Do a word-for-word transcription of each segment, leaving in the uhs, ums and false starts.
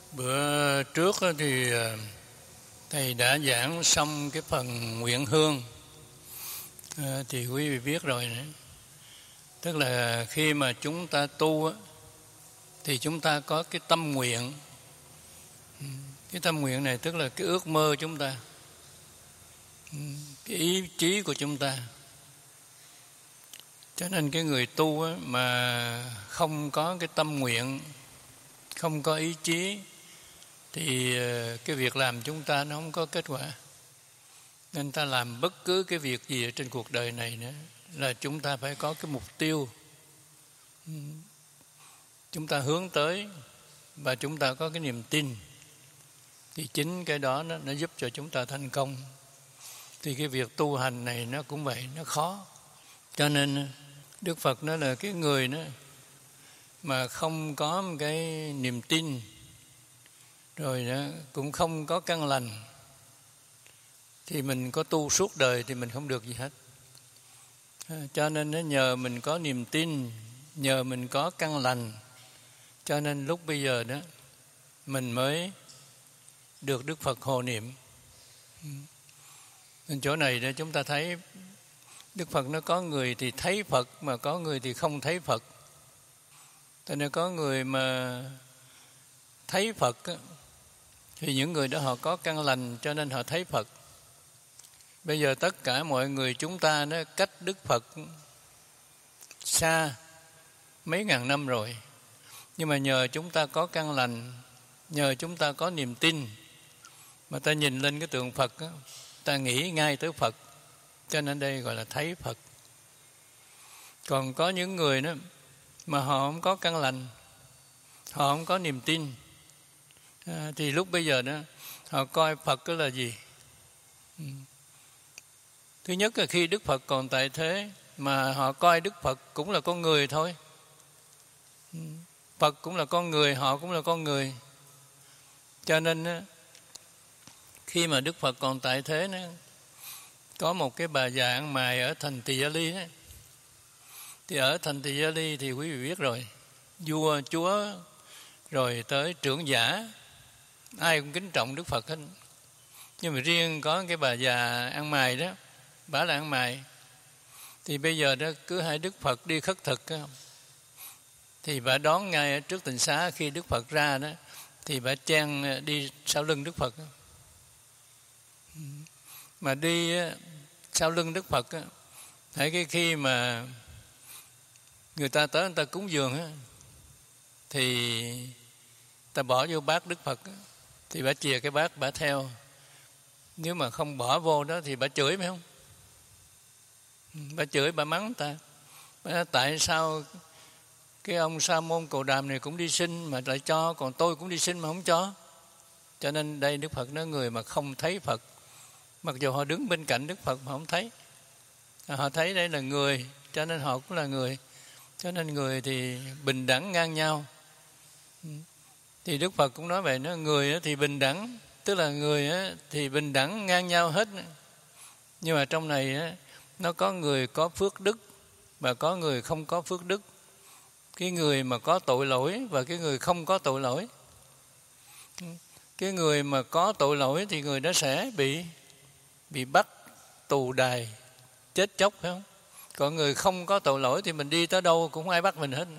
Bữa trước thì Thầy đã giảng xong cái phần nguyện hương, à, thì quý vị biết rồi nữa. Tức là khi mà chúng ta tu thì chúng ta có cái tâm nguyện. Cái tâm nguyện này tức là cái ước mơ chúng ta, cái ý chí của chúng ta. Cho nên cái người tu mà không có cái tâm nguyện, không có ý chí, thì cái việc làm chúng ta nó không có kết quả. Nên ta làm bất cứ cái việc gì ở trên cuộc đời này nữa là chúng ta phải có cái mục tiêu chúng ta hướng tới, và chúng ta có cái niềm tin. Thì chính cái đó nó, nó giúp cho chúng ta thành công. Thì cái việc tu hành này nó cũng vậy, nó khó. Cho nên Đức Phật nói là cái người đó mà không có một cái niềm tin, rồi đó cũng không có căn lành, thì mình có tu suốt đời thì mình không được gì hết. Cho nên nó nhờ mình có niềm tin, nhờ mình có căn lành, cho nên lúc bây giờ đó mình mới được Đức Phật hộ niệm. Nên chỗ này đó chúng ta thấy Đức Phật nó có người thì thấy Phật, mà có người thì không thấy Phật. Cho nên có người mà thấy Phật thì những người đó họ có căn lành, cho nên họ thấy Phật. Bây giờ tất cả mọi người chúng ta nó cách Đức Phật xa mấy ngàn năm rồi, nhưng mà nhờ chúng ta có căn lành, nhờ chúng ta có niềm tin, mà ta nhìn lên cái tượng Phật, ta nghĩ ngay tới Phật, cho nên đây gọi là thấy Phật. Còn có những người đó mà họ không có căn lành, họ không có niềm tin, à, thì lúc bây giờ đó họ coi Phật đó là gì? Ừ. Thứ nhất là khi Đức Phật còn tại thế mà họ coi Đức Phật cũng là con người thôi. Ừ. Phật cũng là con người, họ cũng là con người. Cho nên khi mà Đức Phật còn tại thế đó, có một cái bà già ăn mày ở thành Tỳ Gia Ly đó. Thì ở thành Tỳ Gia Ly thì quý vị biết rồi, vua chúa rồi tới trưởng giả ai cũng kính trọng Đức Phật hết. Nhưng mà riêng có cái bà già ăn mày đó, bả là ăn mày, thì bây giờ đó cứ hai Đức Phật đi khất thực thì bà đón ngay ở trước tịnh xá. Khi Đức Phật ra đó thì bà chen đi sau lưng Đức Phật. Mà đi sau lưng Đức Phật, thấy cái khi mà người ta tới người ta cúng dường thì ta bỏ vô bát Đức Phật, thì bà chìa cái bát bà theo. Nếu mà không bỏ vô đó thì bà chửi phải không? Bà chửi, bà mắng ta. Bà nói, tại sao cái ông Sa môn Cồ Đàm này cũng đi xin mà lại cho, còn tôi cũng đi xin mà không cho? Cho nên đây Đức Phật nói người mà không thấy Phật, mặc dù họ đứng bên cạnh Đức Phật mà không thấy, họ thấy đây là người, cho nên họ cũng là người. Cho nên người thì bình đẳng ngang nhau. Thì Đức Phật cũng nói vậy, nó người thì bình đẳng, tức là người thì bình đẳng ngang nhau hết. Nhưng mà trong này nó có người có phước đức và có người không có phước đức. Cái người mà có tội lỗi và cái người không có tội lỗi. Cái người mà có tội lỗi thì người đó sẽ bị bị bắt tù đày, chết chóc, phải không? Còn người không có tội lỗi thì mình đi tới đâu cũng không ai bắt mình hết.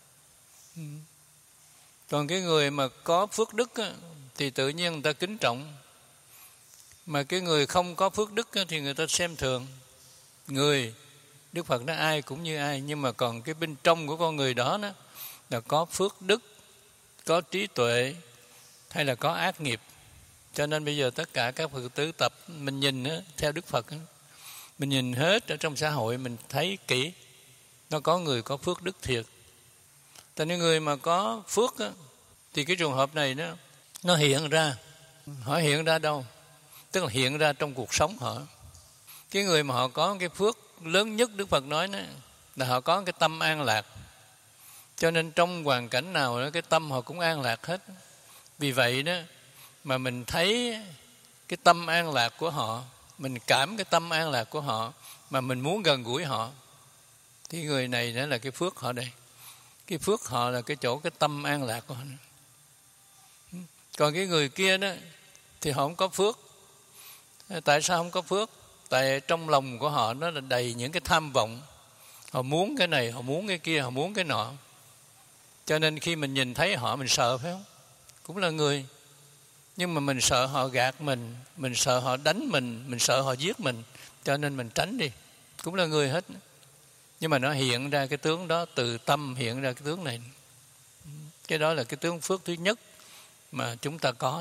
Còn cái người mà có phước đức thì tự nhiên người ta kính trọng. Mà cái người không có phước đức thì người ta xem thường. Người, Đức Phật nói ai cũng như ai, nhưng mà còn cái bên trong của con người đó, đó là có phước đức, có trí tuệ hay là có ác nghiệp. Cho nên bây giờ tất cả các Phật tử tập mình nhìn đó, theo Đức Phật đó, mình nhìn hết ở trong xã hội, mình thấy kỹ, nó có người có phước đức thiệt. Tại nên người mà có phước đó, thì cái trường hợp này đó, nó hiện ra. Họ hiện ra đâu? Tức là hiện ra trong cuộc sống họ. Cái người mà họ có cái phước lớn nhất, Đức Phật nói đó, là họ có cái tâm an lạc. Cho nên trong hoàn cảnh nào đó, cái tâm họ cũng an lạc hết. Vì vậy đó mà mình thấy cái tâm an lạc của họ, mình cảm cái tâm an lạc của họ, mà mình muốn gần gũi họ, thì người này đó là cái phước họ đây. Cái phước họ là cái chỗ cái tâm an lạc của họ. Còn cái người kia đó thì họ không có phước. Tại sao không có phước? Tại trong lòng của họ nó là đầy những cái tham vọng. Họ muốn cái này, họ muốn cái kia, họ muốn cái nọ. Cho nên khi mình nhìn thấy họ mình sợ, phải không? Cũng là người, nhưng mà mình sợ họ gạt mình, mình sợ họ đánh mình, mình sợ họ giết mình, cho nên mình tránh đi. Cũng là người hết. Nhưng mà nó hiện ra cái tướng đó, từ tâm hiện ra cái tướng này. Cái đó là cái tướng phước thứ nhất mà chúng ta có.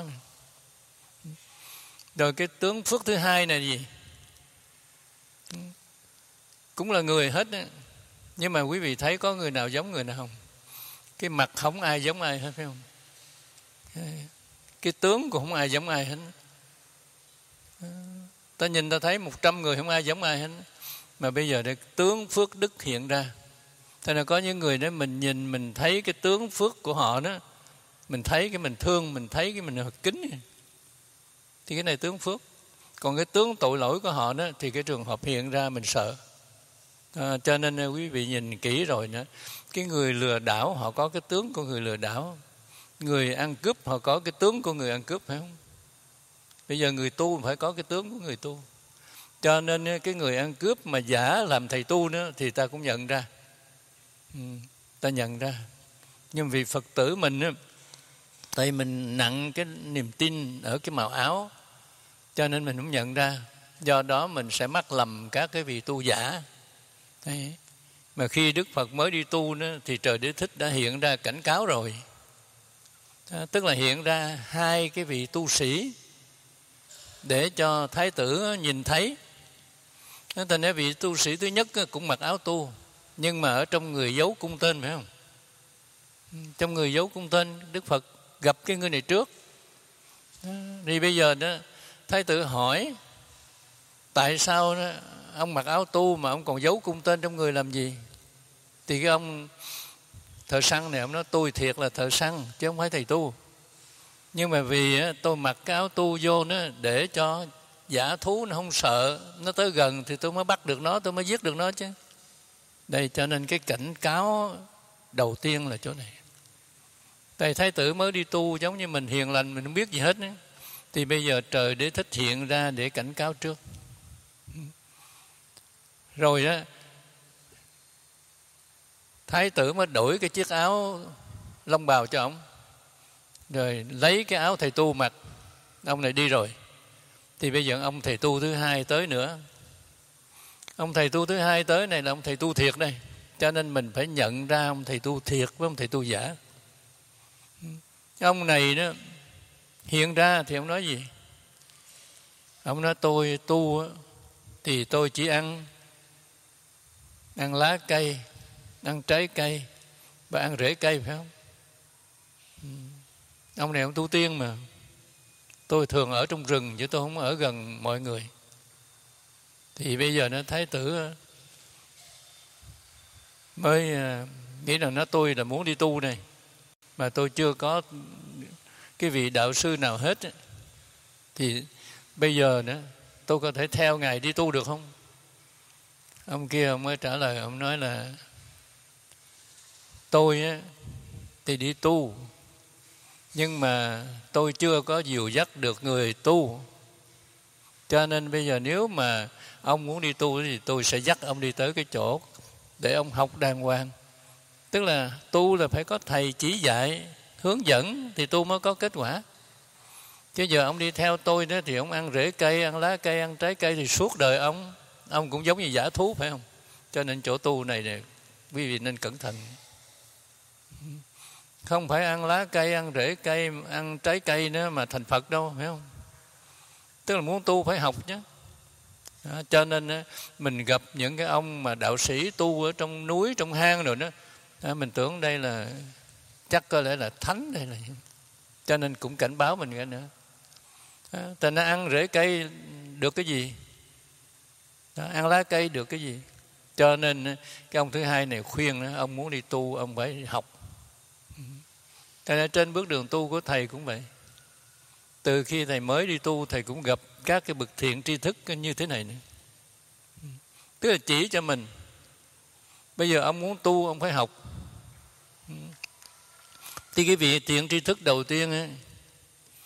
Rồi cái tướng phước thứ hai này gì? Cũng là người hết. Nhưng mà quý vị thấy có người nào giống người nào không? Cái mặt không ai giống ai hết, phải không? Cái tướng cũng không ai giống ai hết. Ta nhìn ta thấy một trăm người không ai giống ai hết. Mà bây giờ đây tướng phước đức hiện ra. Thế là có những người đó mình nhìn mình thấy cái tướng phước của họ đó, mình thấy cái mình thương, mình thấy cái mình kính, thì cái này tướng phước. Còn cái tướng tội lỗi của họ đó thì cái trường hợp hiện ra mình sợ. À, cho nên quý vị nhìn kỹ rồi nữa, cái người lừa đảo họ có cái tướng của người lừa đảo, người ăn cướp họ có cái tướng của người ăn cướp, phải không? Bây giờ người tu phải có cái tướng của người tu. Cho nên cái người ăn cướp mà giả làm thầy tu nữa thì ta cũng nhận ra, ừ, ta nhận ra. Nhưng vì Phật tử mình á, tại mình nặng cái niềm tin ở cái màu áo, cho nên mình không nhận ra. Do đó mình sẽ mắc lầm các cái vị tu giả. Đấy. Mà khi Đức Phật mới đi tu nữa, thì Trời Đế Thích đã hiện ra cảnh cáo rồi. À, tức là hiện ra hai cái vị tu sĩ để cho Thái tử nhìn thấy. Thành ra vị tu sĩ thứ nhất cũng mặc áo tu, nhưng mà ở trong người giấu cung tên, phải không? Trong người giấu cung tên, Đức Phật gặp cái người này trước. Thì bây giờ đó, Thái tử hỏi tại sao đó, ông mặc áo tu mà ông còn giấu cung tên trong người làm gì? Thì cái ông thợ săn này ông nói tôi thiệt là thợ săn chứ không phải thầy tu. Nhưng mà vì tôi mặc cái áo tu vô đó để cho giả thú nó không sợ, nó tới gần thì tôi mới bắt được nó, tôi mới giết được nó chứ. Đây, cho nên cái cảnh cáo đầu tiên là chỗ này. Tại Thái tử mới đi tu giống như mình hiền lành, mình không biết gì hết nữa. Thì bây giờ Trời Đế Thích hiện ra để cảnh cáo trước. Rồi đó, Thái tử mới đổi cái chiếc áo lông bào cho ông, rồi lấy cái áo thầy tu mặc. Ông này đi rồi. Thì bây giờ ông thầy tu thứ hai tới nữa. Ông thầy tu thứ hai tới này là ông thầy tu thiệt đây. Cho nên mình phải nhận ra ông thầy tu thiệt với ông thầy tu giả. Ông này đó hiện ra thì ông nói gì? Ông nói tôi tu thì tôi chỉ ăn ăn lá cây, ăn trái cây và ăn rễ cây, phải không? Ông này ông tu tiên mà. Tôi thường ở trong rừng chứ tôi không ở gần mọi người. Thì bây giờ nó Thái tử mới nghĩ rằng nó tôi là muốn đi tu này, mà tôi chưa có cái vị đạo sư nào hết. Thì bây giờ nữa tôi có thể theo ngài đi tu được không? Ông kia ông mới trả lời, ông nói là tôi á, thì đi tu, nhưng mà tôi chưa có dìu dắt được người tu. Cho nên bây giờ nếu mà ông muốn đi tu thì tôi sẽ dắt ông đi tới cái chỗ để ông học đàng hoàng. Tức là tu là phải có thầy chỉ dạy, hướng dẫn thì tu mới có kết quả. Chứ giờ ông đi theo tôi đó thì ông ăn rễ cây, ăn lá cây, ăn trái cây thì suốt đời ông ông cũng giống như giả thú, phải không? Cho nên chỗ tu này này quý vị nên cẩn thận. Không phải ăn lá cây, ăn rễ cây, ăn trái cây nữa mà thành Phật đâu, phải không? Tức là muốn tu phải học chứ. Đó, cho nên mình gặp những cái ông mà đạo sĩ tu ở trong núi, trong hang rồi đó, đó mình tưởng đây là chắc có lẽ là thánh đây là. Cho nên cũng cảnh báo mình cái nữa. Đó, ta nó ăn rễ cây được cái gì? Đó, ăn lá cây được cái gì? Cho nên cái ông thứ hai này khuyên đó, ông muốn đi tu ông phải học. Cho nên trên bước đường tu của thầy cũng vậy. Từ khi thầy mới đi tu, thầy cũng gặp các cái bậc thiện tri thức như thế này nữa. Tức là chỉ cho mình. Bây giờ ông muốn tu, ông phải học. Thì cái vị thiện tri thức đầu tiên ấy,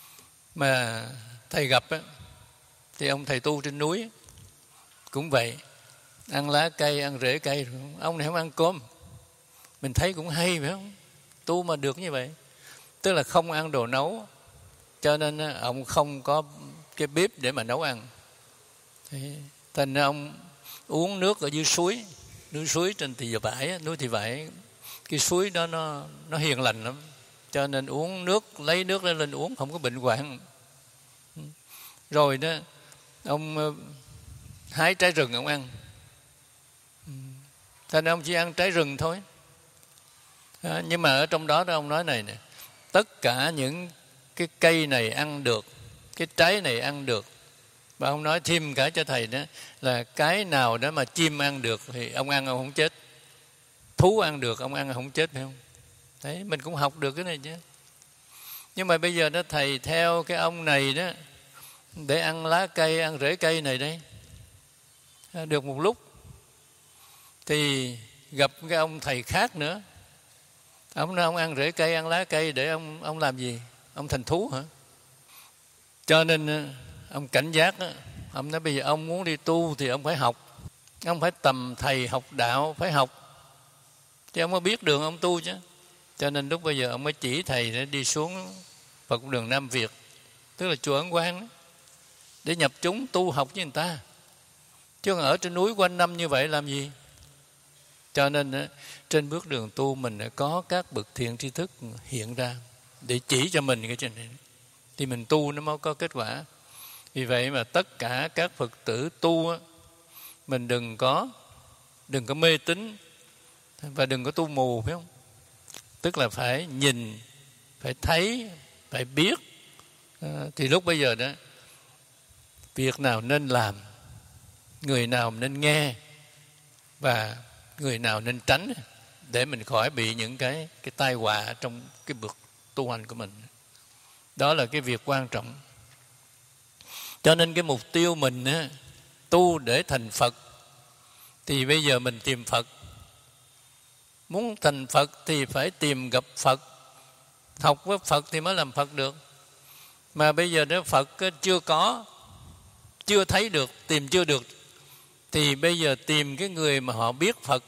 Mà thầy gặp á, thì ông thầy tu trên núi cũng vậy, ăn lá cây, ăn rễ cây, ông này không ăn cơm. Mình thấy cũng hay phải không? Tu mà được như vậy, tức là không ăn đồ nấu, cho nên ông không có cái bếp để mà nấu ăn. Thì thành ra ông uống nước ở dưới suối, núi suối trên Thị Vải, núi Thị Vải, cái suối đó nó nó hiền lành lắm, cho nên uống nước, lấy nước lên lên uống, không có bệnh hoạn. Rồi đó ông hái trái rừng ông ăn, thành ra ông chỉ ăn trái rừng thôi. À, nhưng mà ở trong đó, đó ông nói này nè, tất cả những cái cây này ăn được, cái trái này ăn được. Và ông nói thêm cả cho thầy đó là cái nào đó mà chim ăn được thì ông ăn ông không chết, thú ăn được ông ăn không chết, phải không? Đấy, mình cũng học được cái này chứ. Nhưng mà bây giờ đó thầy theo cái ông này đó để ăn lá cây, ăn rễ cây này đấy, được một lúc thì gặp cái ông thầy khác nữa. Ông nói ông ăn rễ cây, ăn lá cây để ông ông làm gì? Ông thành thú hả? Cho nên ông cảnh giác đó. Ông nói bây giờ ông muốn đi tu thì ông phải học, ông phải tầm thầy học đạo, phải học, chứ ông có biết đường ông tu chứ. Cho nên lúc bây giờ ông mới chỉ thầy để đi xuống Phật đường Nam Việt, tức là chùa Ấn Quang đó, để nhập chúng tu học với người ta, chứ còn ở trên núi quanh năm như vậy làm gì. Cho nên trên bước đường tu mình có các bậc thiện tri thức hiện ra để chỉ cho mình cái chuyện này, thì mình tu nó mới có kết quả. Vì vậy mà tất cả các Phật tử tu mình đừng có đừng có mê tín và đừng có tu mù, phải không? Tức là phải nhìn, phải thấy, phải biết. À, thì lúc bây giờ đó, việc nào nên làm, người nào nên nghe và người nào nên tránh, để mình khỏi bị những cái cái tai họa trong cái bước tu hành của mình. Đó là cái việc quan trọng. Cho nên cái mục tiêu mình á, tu để thành Phật, thì bây giờ mình tìm Phật. Muốn thành Phật thì phải tìm gặp Phật, học với Phật thì mới làm Phật được. Mà bây giờ nếu Phật chưa có, chưa thấy được, tìm chưa được, thì bây giờ tìm cái người mà họ biết Phật.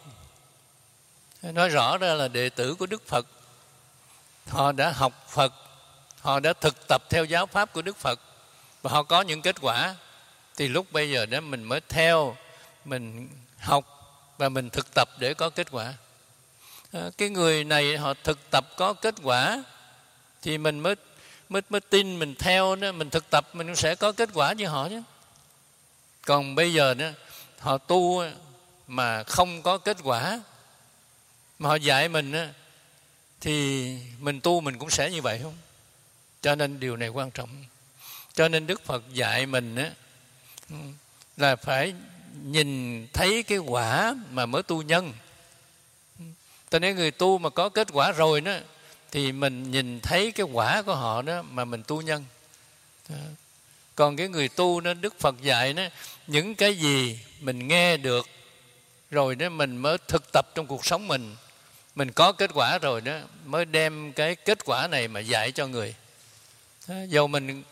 Nói rõ ra là đệ tử của Đức Phật, họ đã học Phật, họ đã thực tập theo giáo pháp của Đức Phật và họ có những kết quả, thì lúc bây giờ đó mình mới theo, mình học và mình thực tập để có kết quả. À, cái người này họ thực tập có kết quả thì mình mới mới, mới tin, mình theo đó, mình thực tập mình cũng sẽ có kết quả như họ chứ. Còn bây giờ đó họ tu mà không có kết quả, mà họ dạy mình đó, thì mình tu mình cũng sẽ như vậy không? Cho nên điều này quan trọng. Cho nên Đức Phật dạy mình đó, là phải nhìn thấy cái quả mà mới tu nhân. Cho nên người tu mà có kết quả rồi đó, thì mình nhìn thấy cái quả của họ đó mà mình tu nhân. Đó. Còn cái người tu đó, Đức Phật dạy đó, những cái gì mình nghe được rồi đó mình mới thực tập trong cuộc sống mình, mình có kết quả rồi đó mới đem cái kết quả này mà dạy cho người. Đó. Dầu mình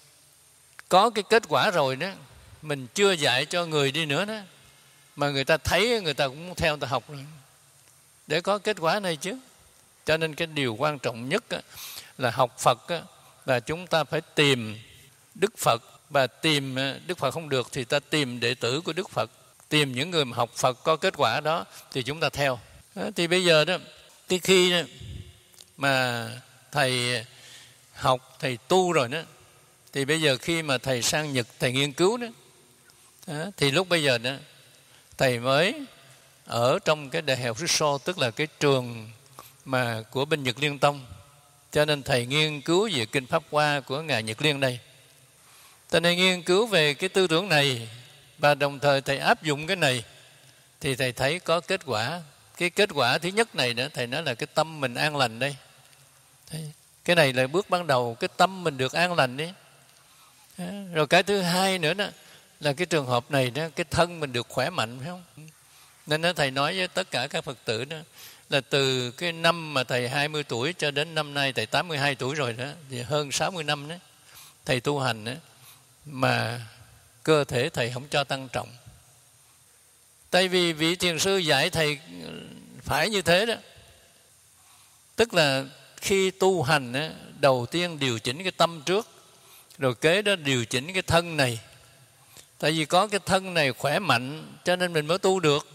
có cái kết quả rồi đó, mình chưa dạy cho người đi nữa đó, mà người ta thấy người ta cũng theo người ta học rồi, để có kết quả này chứ. Cho nên cái điều quan trọng nhất là học Phật là chúng ta phải tìm Đức Phật, và tìm Đức Phật không được thì ta tìm đệ tử của Đức Phật, tìm những người mà học Phật có kết quả đó thì chúng ta theo. Đó, thì bây giờ đó, cái khi đó, mà thầy học, thầy tu rồi đó, thì bây giờ khi mà thầy sang Nhật thầy nghiên cứu đó, đó thì lúc bây giờ đó thầy mới ở trong cái đại học Shisho, tức là cái trường mà của bên Nhật Liên Tông. Cho nên thầy nghiên cứu về kinh Pháp Hoa của ngài Nhật Liên đây. Cho nên nghiên cứu về cái tư tưởng này và đồng thời thầy áp dụng cái này thì thầy thấy có kết quả. Cái kết quả thứ nhất này nữa, thầy nói là cái tâm mình an lành đây. Cái này là bước ban đầu, cái tâm mình được an lành đấy. Rồi cái thứ hai nữa đó là cái trường hợp này đó, cái thân mình được khỏe mạnh, phải không? Nên đó, thầy nói với tất cả các Phật tử đó là từ cái năm mà thầy hai mươi tuổi cho đến năm nay thầy tám mươi hai tuổi rồi đó, thì hơn sáu mươi năm đó, thầy tu hành á, mà cơ thể thầy không cho tăng trọng. Tại vì vị thiền sư dạy thầy phải như thế đó. Tức là khi tu hành á, đầu tiên điều chỉnh cái tâm trước, rồi kế đó điều chỉnh cái thân này. Tại vì có cái thân này khỏe mạnh cho nên mình mới tu được.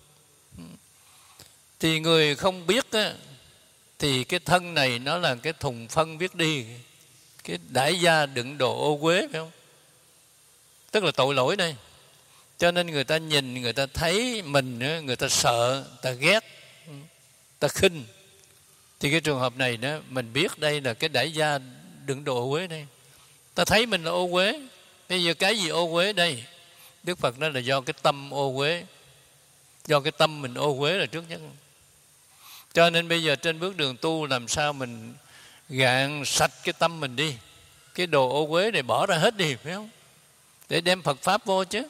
Thì người không biết á, thì cái thân này nó là cái thùng phân biết đi, cái đãi gia đựng đồ ô uế, phải không? Tức là tội lỗi đây. Cho nên người ta nhìn, người ta thấy mình, người ta sợ, người ta ghét, người ta khinh. Thì cái trường hợp này đó, mình biết đây là cái đãi gia đựng đồ ô uế đây. Ta thấy mình là ô uế. Bây giờ cái gì ô uế đây? Đức Phật nói là do cái tâm ô uế. Do cái tâm mình ô uế là trước nhất. Cho nên bây giờ trên bước đường tu làm sao mình gạn sạch cái tâm mình đi. Cái đồ ô uế này bỏ ra hết đi, phải không? Để đem Phật Pháp vô chứ.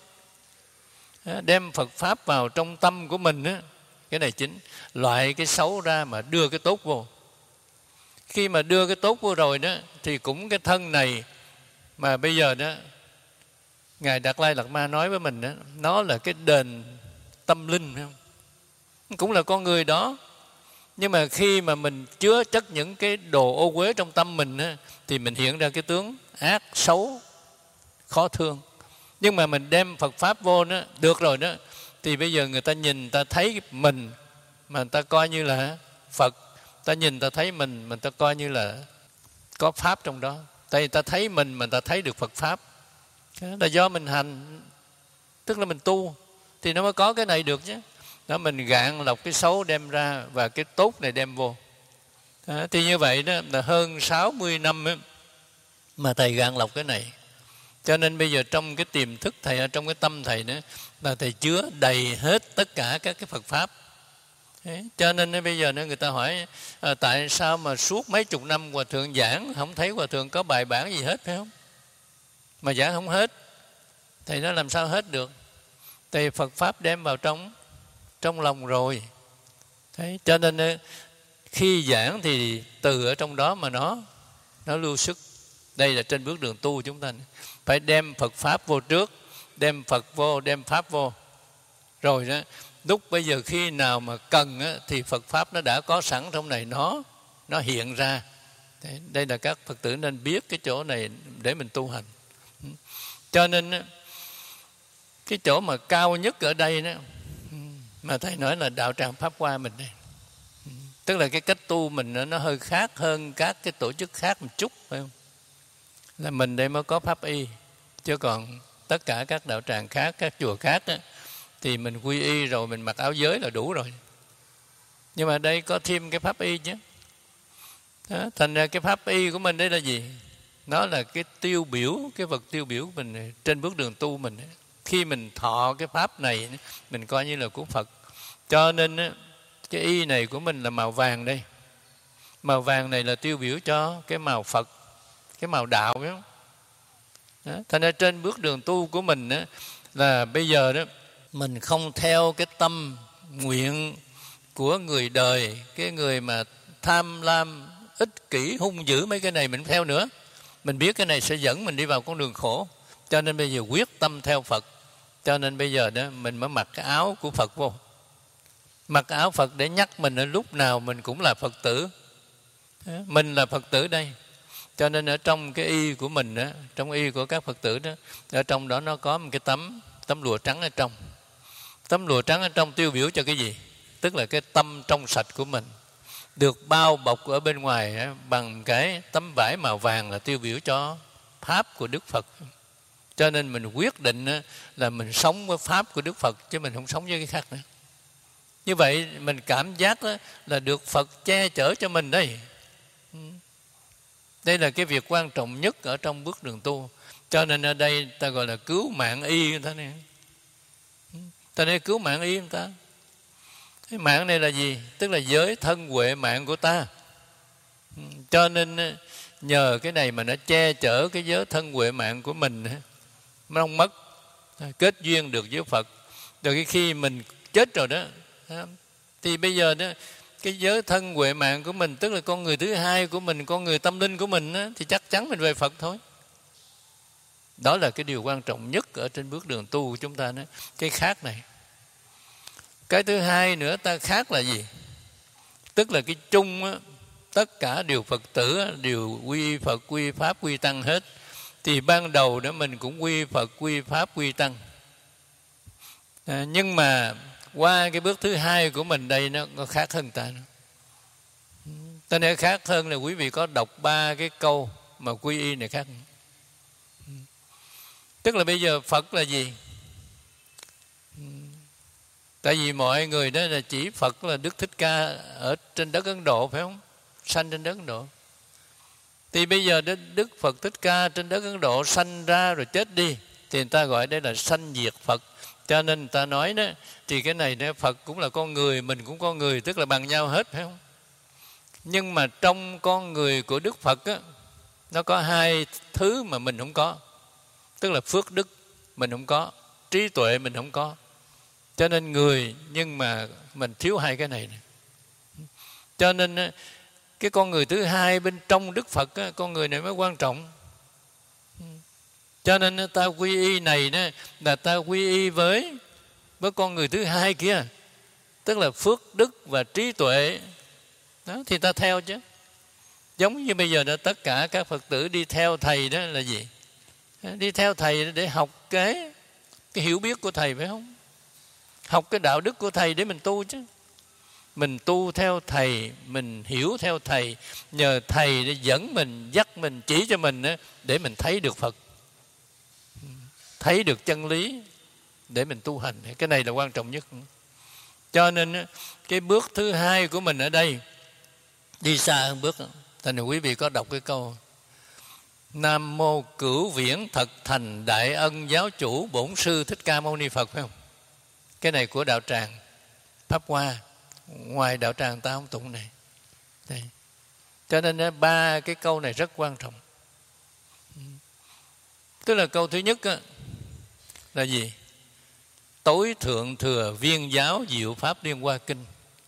Đem Phật Pháp vào trong tâm của mình á. Cái này chính. Loại cái xấu ra mà đưa cái tốt vô. Khi mà đưa cái tốt vô rồi đó, thì cũng cái thân này mà bây giờ đó, Ngài Đạt Lai Lạt Ma nói với mình đó, nó là cái đền tâm linh, phải không? Cũng là con người đó. Nhưng mà khi mà mình chứa chất những cái đồ ô uế trong tâm mình á, thì mình hiện ra cái tướng ác, xấu, khó thương. Nhưng mà mình đem Phật Pháp vô đó, được rồi đó, thì bây giờ người ta nhìn, người ta thấy mình, mà người ta coi như là Phật. Ta nhìn, ta thấy mình, mình ta coi như là có Pháp trong đó. Tại vì ta thấy mình, mà ta thấy được Phật Pháp. Đó là do mình hành, tức là mình tu, thì nó mới có cái này được chứ. Đó, mình gạn lọc cái xấu đem ra và cái tốt này đem vô. Đó, thì như vậy đó là hơn sáu mươi năm ấy, mà thầy gạn lọc cái này. Cho nên bây giờ trong cái tiềm thức thầy, trong cái tâm thầy nữa, là thầy chứa đầy hết tất cả các cái Phật Pháp. Đấy. Cho nên bây giờ người ta hỏi à, tại sao mà suốt mấy chục năm Hòa Thượng giảng không thấy Hòa Thượng có bài bản gì hết, phải không? Mà giảng không hết. Thầy nói làm sao hết được? Thầy Phật Pháp đem vào trong trong lòng rồi. Đấy. Cho nên khi giảng thì từ ở trong đó mà nó nó lưu sức. Đây là trên bước đường tu chúng ta phải đem Phật Pháp vô trước, đem Phật vô, đem Pháp vô. Rồi đó, lúc bây giờ khi nào mà cần á, thì Phật Pháp nó đã có sẵn trong này, nó nó hiện ra. Đấy, đây là các Phật tử nên biết cái chỗ này để mình tu hành. Cho nên cái chỗ mà cao nhất ở đây đó, mà thầy nói là đạo tràng Pháp Hoa mình đây, tức là cái cách tu mình nó hơi khác hơn các cái tổ chức khác một chút, phải không? Là mình đây mới có pháp y, chứ còn tất cả các đạo tràng khác, các chùa khác đó, thì mình quy y rồi mình mặc áo giới là đủ rồi. Nhưng mà đây có thêm cái pháp y chứ. Đó, thành ra cái pháp y của mình đây là gì? Nó là cái tiêu biểu, cái vật tiêu biểu của mình trên bước đường tu mình. Khi mình thọ cái pháp này, mình coi như là của Phật. Cho nên cái y này của mình là màu vàng đây. Màu vàng này là tiêu biểu cho cái màu Phật, cái màu đạo, phải không? Đó, thành ra trên bước đường tu của mình đó, là bây giờ đó mình không theo cái tâm nguyện của người đời, cái người mà tham lam, ích kỷ, hung dữ, mấy cái này mình không theo nữa. Mình biết cái này sẽ dẫn mình đi vào con đường khổ. Cho nên bây giờ quyết tâm theo Phật. Cho nên bây giờ đó mình mới mặc cái áo của Phật vô. Mặc áo Phật để nhắc mình ở lúc nào mình cũng là Phật tử. Mình là Phật tử đây. Cho nên ở trong cái y của mình đó, trong y của các Phật tử đó, ở trong đó nó có một cái tấm tấm lụa trắng ở trong. Tấm lụa trắng ở trong tiêu biểu cho cái gì? Tức là cái tâm trong sạch của mình được bao bọc ở bên ngoài bằng cái tấm vải màu vàng, là tiêu biểu cho Pháp của Đức Phật. Cho nên mình quyết định là mình sống với Pháp của Đức Phật, chứ mình không sống với cái khác nữa. Như vậy mình cảm giác là được Phật che chở cho mình đây. Đây là cái việc quan trọng nhất ở trong bước đường tu. Cho nên ở đây ta gọi là cứu mạng y người ta này. Ta nói cứu mạng y người ta. Cái mạng này là gì? Tức là giới thân huệ mạng của ta. Cho nên nhờ cái này mà nó che chở cái giới thân huệ mạng của mình, nó không mất, kết duyên được với Phật. Rồi khi mình chết rồi đó, thì bây giờ đó, cái giới thân huệ mạng của mình, tức là con người thứ hai của mình, con người tâm linh của mình đó, thì chắc chắn mình về Phật thôi. Đó là cái điều quan trọng nhất ở trên bước đường tu của chúng ta đó, cái khác này. Cái thứ hai nữa ta khác là gì? Tức là cái chung á, tất cả đều Phật tử đều quy Phật, quy Pháp, quy Tăng hết. Thì ban đầu đó mình cũng quy Phật, quy Pháp, quy Tăng. À, nhưng mà qua cái bước thứ hai của mình đây nó, nó khác hơn ta. Ta nói khác hơn là quý vị có đọc ba cái câu mà quy y này khác. Tức là bây giờ Phật là gì? Tại vì mọi người đó là chỉ Phật là Đức Thích Ca ở trên đất Ấn Độ, phải không? Sanh trên đất Ấn Độ. Thì bây giờ Đức Phật Thích Ca trên đất Ấn Độ sanh ra rồi chết đi, thì người ta gọi đây là sanh diệt Phật. Cho nên người ta nói đó, thì cái này đó, Phật cũng là con người, mình cũng con người, tức là bằng nhau hết, phải không? Nhưng mà trong con người của Đức Phật á, nó có hai thứ mà mình không có. Tức là phước đức mình không có, trí tuệ mình không có. Cho nên người, nhưng mà mình thiếu hai cái này, này. Cho nên cái con người thứ hai bên trong Đức Phật á, con người này mới quan trọng. Cho nên ta quy y này đó, là ta quy y với với con người thứ hai kia, tức là phước đức và trí tuệ. Đó, thì ta theo chứ. Giống như bây giờ đó, tất cả các Phật tử đi theo thầy đó là gì? Đi theo thầy để học cái, cái hiểu biết của thầy, phải không? Học cái đạo đức của thầy để mình tu chứ. Mình tu theo thầy, mình hiểu theo thầy, nhờ thầy để dẫn mình, dắt mình, chỉ cho mình để mình thấy được Phật, thấy được chân lý để mình tu hành. Cái này là quan trọng nhất. Cho nên cái bước thứ hai của mình ở đây đi xa hơn bước. Thành quý vị có đọc cái câu Nam mô Cửu Viễn Thật Thành Đại Ân Giáo Chủ Bổn Sư Thích Ca Mâu Ni Phật, phải không? Cái này của đạo tràng Pháp Hoa, ngoài đạo tràng ta không tụng này. Đây. Cho nên ba cái câu này rất quan trọng. Tức là câu thứ nhất á, là gì? Tối thượng thừa viên giáo diệu pháp liên hoa kinh.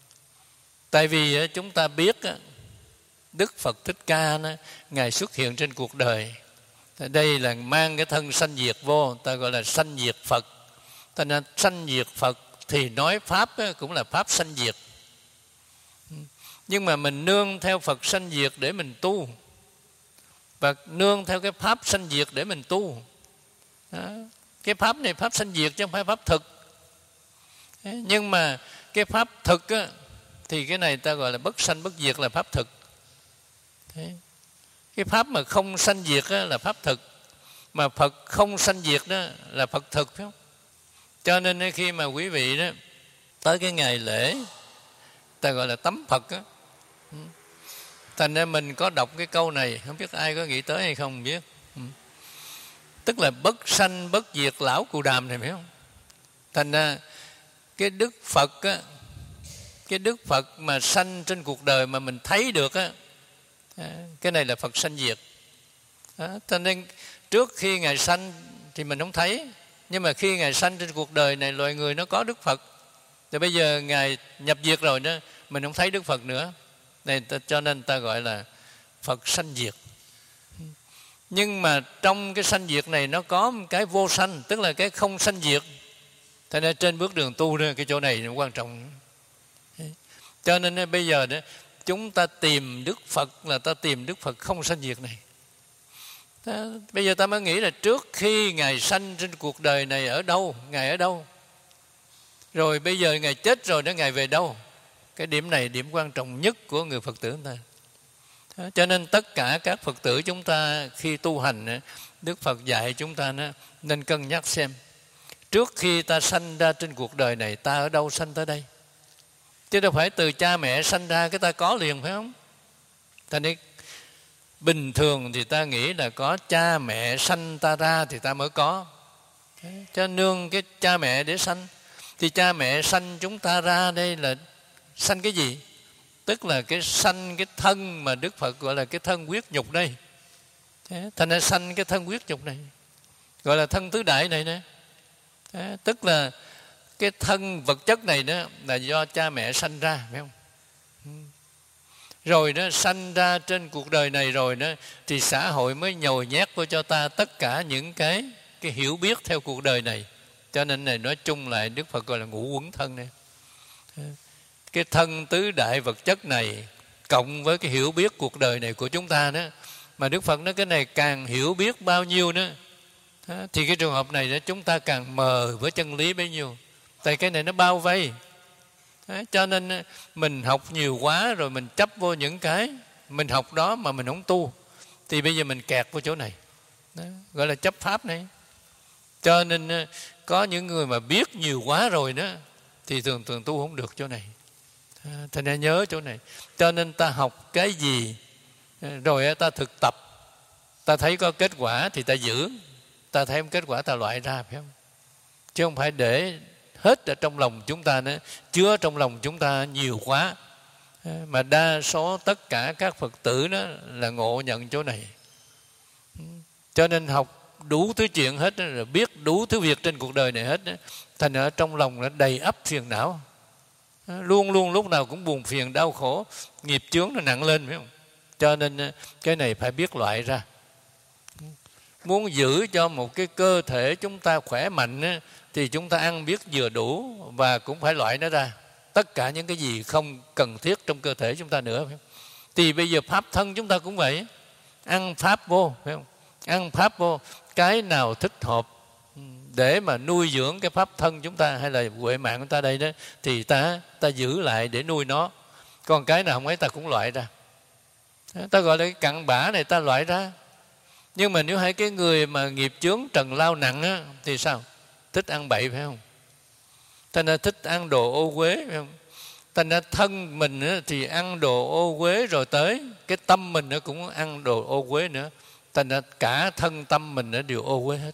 Tại vì chúng ta biết Đức Phật Thích Ca Ngài xuất hiện trên cuộc đời, đây là mang cái thân sanh diệt vô, ta gọi là sanh diệt Phật. Ta nên sanh diệt Phật thì nói pháp cũng là pháp sanh diệt. Nhưng mà mình nương theo Phật sanh diệt để mình tu, và nương theo cái pháp sanh diệt để mình tu. Đó. Cái pháp này pháp sanh diệt chứ không phải pháp thực. Nhưng mà cái pháp thực á, thì cái này ta gọi là bất sanh bất diệt là pháp thực. Thế. Cái pháp mà không sanh diệt á, là pháp thực, mà Phật không sanh diệt đó là Phật thực, phải không? Cho nên khi mà quý vị đó tới cái ngày lễ ta gọi là tắm Phật á, thành ra mình có đọc cái câu này, không biết ai có nghĩ tới hay không biết. Tức là bất sanh bất diệt lão Cù Đàm này, phải không? Thành ra cái Đức Phật á, cái Đức Phật mà sanh trên cuộc đời mà mình thấy được á, cái này là Phật sanh diệt. Cho nên trước khi Ngài sanh thì mình không thấy, nhưng mà khi Ngài sanh trên cuộc đời này, loài người nó có Đức Phật. Rồi bây giờ Ngài nhập diệt rồi đó, mình không thấy Đức Phật nữa. Này, cho nên ta gọi là Phật sanh diệt. Nhưng mà trong cái sanh diệt này nó có một cái vô sanh, tức là cái không sanh diệt. Thế nên trên bước đường tu đó, cái chỗ này nó quan trọng. Cho nên bây giờ đó, chúng ta tìm Đức Phật là ta tìm Đức Phật không sanh diệt này. Ta, bây giờ ta mới nghĩ là trước khi Ngài sanh trên cuộc đời này ở đâu, Ngài ở đâu? Rồi bây giờ Ngài chết rồi đó, Ngài về đâu? Cái điểm này điểm quan trọng nhất của người Phật tử chúng ta. Đó, cho nên tất cả các Phật tử chúng ta khi tu hành, Đức Phật dạy chúng ta nên cân nhắc xem trước khi ta sanh ra trên cuộc đời này, ta ở đâu sanh tới đây? Chứ đâu phải từ cha mẹ sanh ra cái ta có liền, phải không? Ta nên bình thường thì ta nghĩ là có cha mẹ sanh ta ra thì ta mới có. Cho nương cái cha mẹ để sanh. Thì cha mẹ sanh chúng ta ra đây là sanh cái gì? Tức là cái sanh cái thân mà Đức Phật gọi là cái thân huyết nhục đây. Thành ra sanh cái thân huyết nhục này, gọi là thân tứ đại này nè. Tức là cái thân vật chất này đó là do cha mẹ sanh ra, phải không? Rồi nó sanh ra trên cuộc đời này rồi đó, thì xã hội mới nhồi nhét vô cho ta tất cả những cái cái hiểu biết theo cuộc đời này. Cho nên này nói chung lại Đức Phật gọi là ngũ uẩn thân này. Cái thân tứ đại vật chất này cộng với cái hiểu biết cuộc đời này của chúng ta đó, mà Đức Phật nói cái này càng hiểu biết bao nhiêu đó, thì cái trường hợp này đó, chúng ta càng mờ với chân lý bấy nhiêu. Tại cái này nó bao vây. Đó, cho nên mình học nhiều quá rồi mình chấp vô những cái mình học đó mà mình không tu, thì bây giờ mình kẹt vô chỗ này. Đó, gọi là chấp pháp này. Cho nên có những người mà biết nhiều quá rồi đó thì thường thường tu không được chỗ này. Thành ra nhớ chỗ này. Cho nên ta học cái gì rồi ta thực tập, ta thấy có kết quả thì ta giữ, ta thấy không kết quả ta loại ra, phải không? Chứ không phải để hết ở trong lòng chúng ta nữa, chứa trong lòng chúng ta nhiều quá. Mà đa số tất cả các Phật tử đó là ngộ nhận chỗ này. Cho nên học đủ thứ chuyện hết, rồi biết đủ thứ việc trên cuộc đời này hết. Thành ở trong lòng nó đầy ắp phiền não, luôn luôn lúc nào cũng buồn phiền đau khổ, nghiệp chướng nó nặng lên, phải không? Cho nên cái này phải biết loại ra. Muốn giữ cho một cái cơ thể chúng ta khỏe mạnh thì chúng ta ăn biết vừa đủ, và cũng phải loại nó ra tất cả những cái gì không cần thiết trong cơ thể chúng ta nữa, phải không? Thì bây giờ pháp thân chúng ta cũng vậy, ăn pháp vô, phải không? Ăn pháp vô, cái nào thích hợp để mà nuôi dưỡng cái pháp thân chúng ta hay là huệ mạng của ta đây đó, thì ta ta giữ lại để nuôi nó. Còn cái nào không ấy ta cũng loại ra. Ta gọi là cái cặn bã này ta loại ra. Nhưng mà nếu hai cái người mà nghiệp chướng trần lao nặng á, thì sao? Thích ăn bậy, phải không? Ta nên thích ăn đồ ô uế, phải không? Ta nên thân mình á, thì ăn đồ ô uế, rồi tới cái tâm mình nó cũng ăn đồ ô uế nữa. Ta nên cả thân tâm mình nó đều ô uế hết.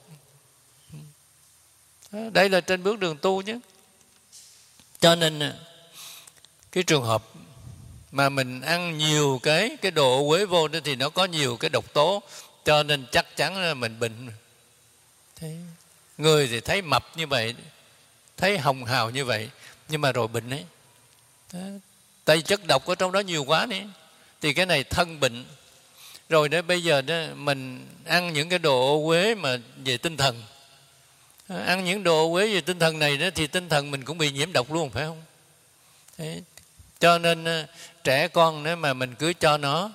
Đây là trên bước đường tu chứ. Cho nên cái trường hợp mà mình ăn nhiều cái cái đồ quế vô đó thì nó có nhiều cái độc tố, cho nên chắc chắn là mình bệnh. Thế, người thì thấy mập như vậy, thấy hồng hào như vậy, nhưng mà rồi bệnh ấy. Tại chất độc ở trong đó nhiều quá đấy, thì cái này thân bệnh. Rồi đó bây giờ đó mình ăn những cái đồ quế mà về tinh thần, ăn những đồ quế về tinh thần này đó, thì tinh thần mình cũng bị nhiễm độc luôn, phải không? Thế, cho nên trẻ con nếu mà mình cứ cho nó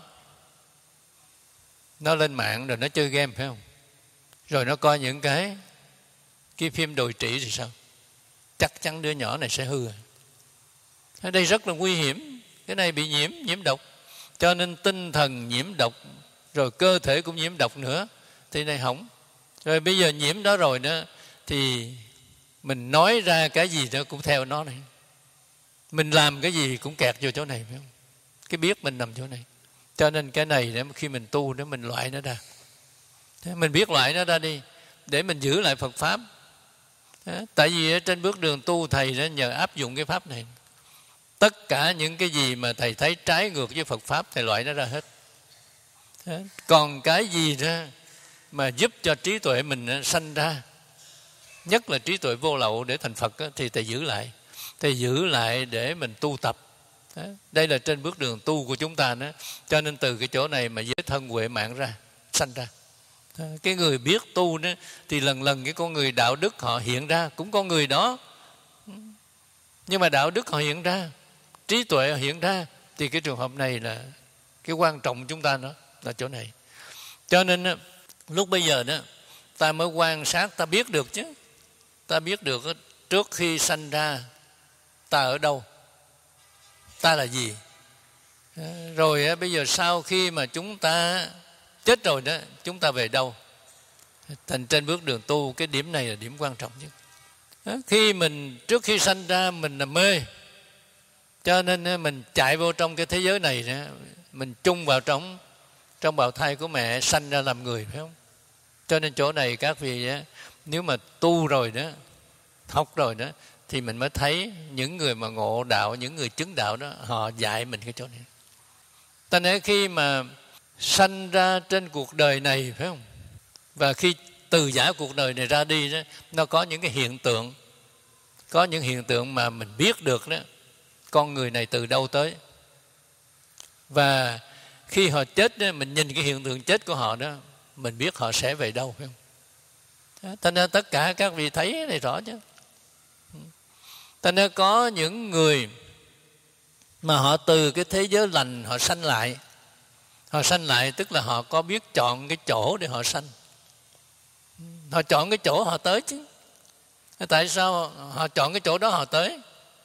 nó lên mạng rồi nó chơi game, phải không? Rồi nó coi những cái cái phim đồi trĩ thì sao? Chắc chắn đứa nhỏ này sẽ hư. Ở đây rất là nguy hiểm. Cái này bị nhiễm nhiễm độc. Cho nên tinh thần nhiễm độc, rồi cơ thể cũng nhiễm độc nữa, thì này hỏng. Rồi bây giờ nhiễm đó rồi đó, thì mình nói ra cái gì đó cũng theo nó này. Mình làm cái gì cũng kẹt vô chỗ này, phải không? Cái biết mình nằm chỗ này. Cho nên cái này để khi mình tu để mình loại nó ra. Thế mình biết loại nó ra đi, để mình giữ lại Phật Pháp. Thế, tại vì trên bước đường tu thầy đã nhờ áp dụng cái Pháp này. Tất cả những cái gì mà thầy thấy trái ngược với Phật Pháp, thầy loại nó ra hết. Thế, còn cái gì đó mà giúp cho trí tuệ mình sanh ra, nhất là trí tuệ vô lậu để thành Phật, thì thầy giữ lại. Thầy giữ lại để mình tu tập. Đây là trên bước đường tu của chúng ta đó. Cho nên từ cái chỗ này mà giới thân huệ mạng ra, sanh ra. Cái người biết tu đó, thì lần lần cái con người đạo đức họ hiện ra, cũng con người đó. Nhưng mà đạo đức họ hiện ra, trí tuệ họ hiện ra, thì cái trường hợp này là cái quan trọng chúng ta đó, là chỗ này. Cho nên lúc bây giờ đó, ta mới quan sát, ta biết được chứ. Ta biết được trước khi sanh ra ta ở đâu, ta là gì. Rồi bây giờ sau khi mà chúng ta chết rồi đó, chúng ta về đâu. Thành trên bước đường tu, cái điểm này là điểm quan trọng nhất. Khi mình trước khi sanh ra mình là mê, cho nên mình chạy vô trong cái thế giới này đó, mình chung vào trong trong bào thai của mẹ, sanh ra làm người, phải không? Cho nên chỗ này các vị đó, nếu mà tu rồi đó, học rồi đó, thì mình mới thấy những người mà ngộ đạo, những người chứng đạo đó, họ dạy mình cái chỗ này. Ta nói khi mà sanh ra trên cuộc đời này, phải không? Và khi từ giả cuộc đời này ra đi đó, nó có những cái hiện tượng, có những hiện tượng mà mình biết được đó, con người này từ đâu tới. Và khi họ chết đó, mình nhìn cái hiện tượng chết của họ đó, mình biết họ sẽ về đâu, phải không? Thành ra tất cả các vị thấy này rõ chứ. Thành ra có những người mà họ từ cái thế giới lành họ sanh lại. Họ sanh lại tức là họ có biết chọn cái chỗ để họ sanh. Họ chọn cái chỗ họ tới chứ. Tại sao họ chọn cái chỗ đó họ tới?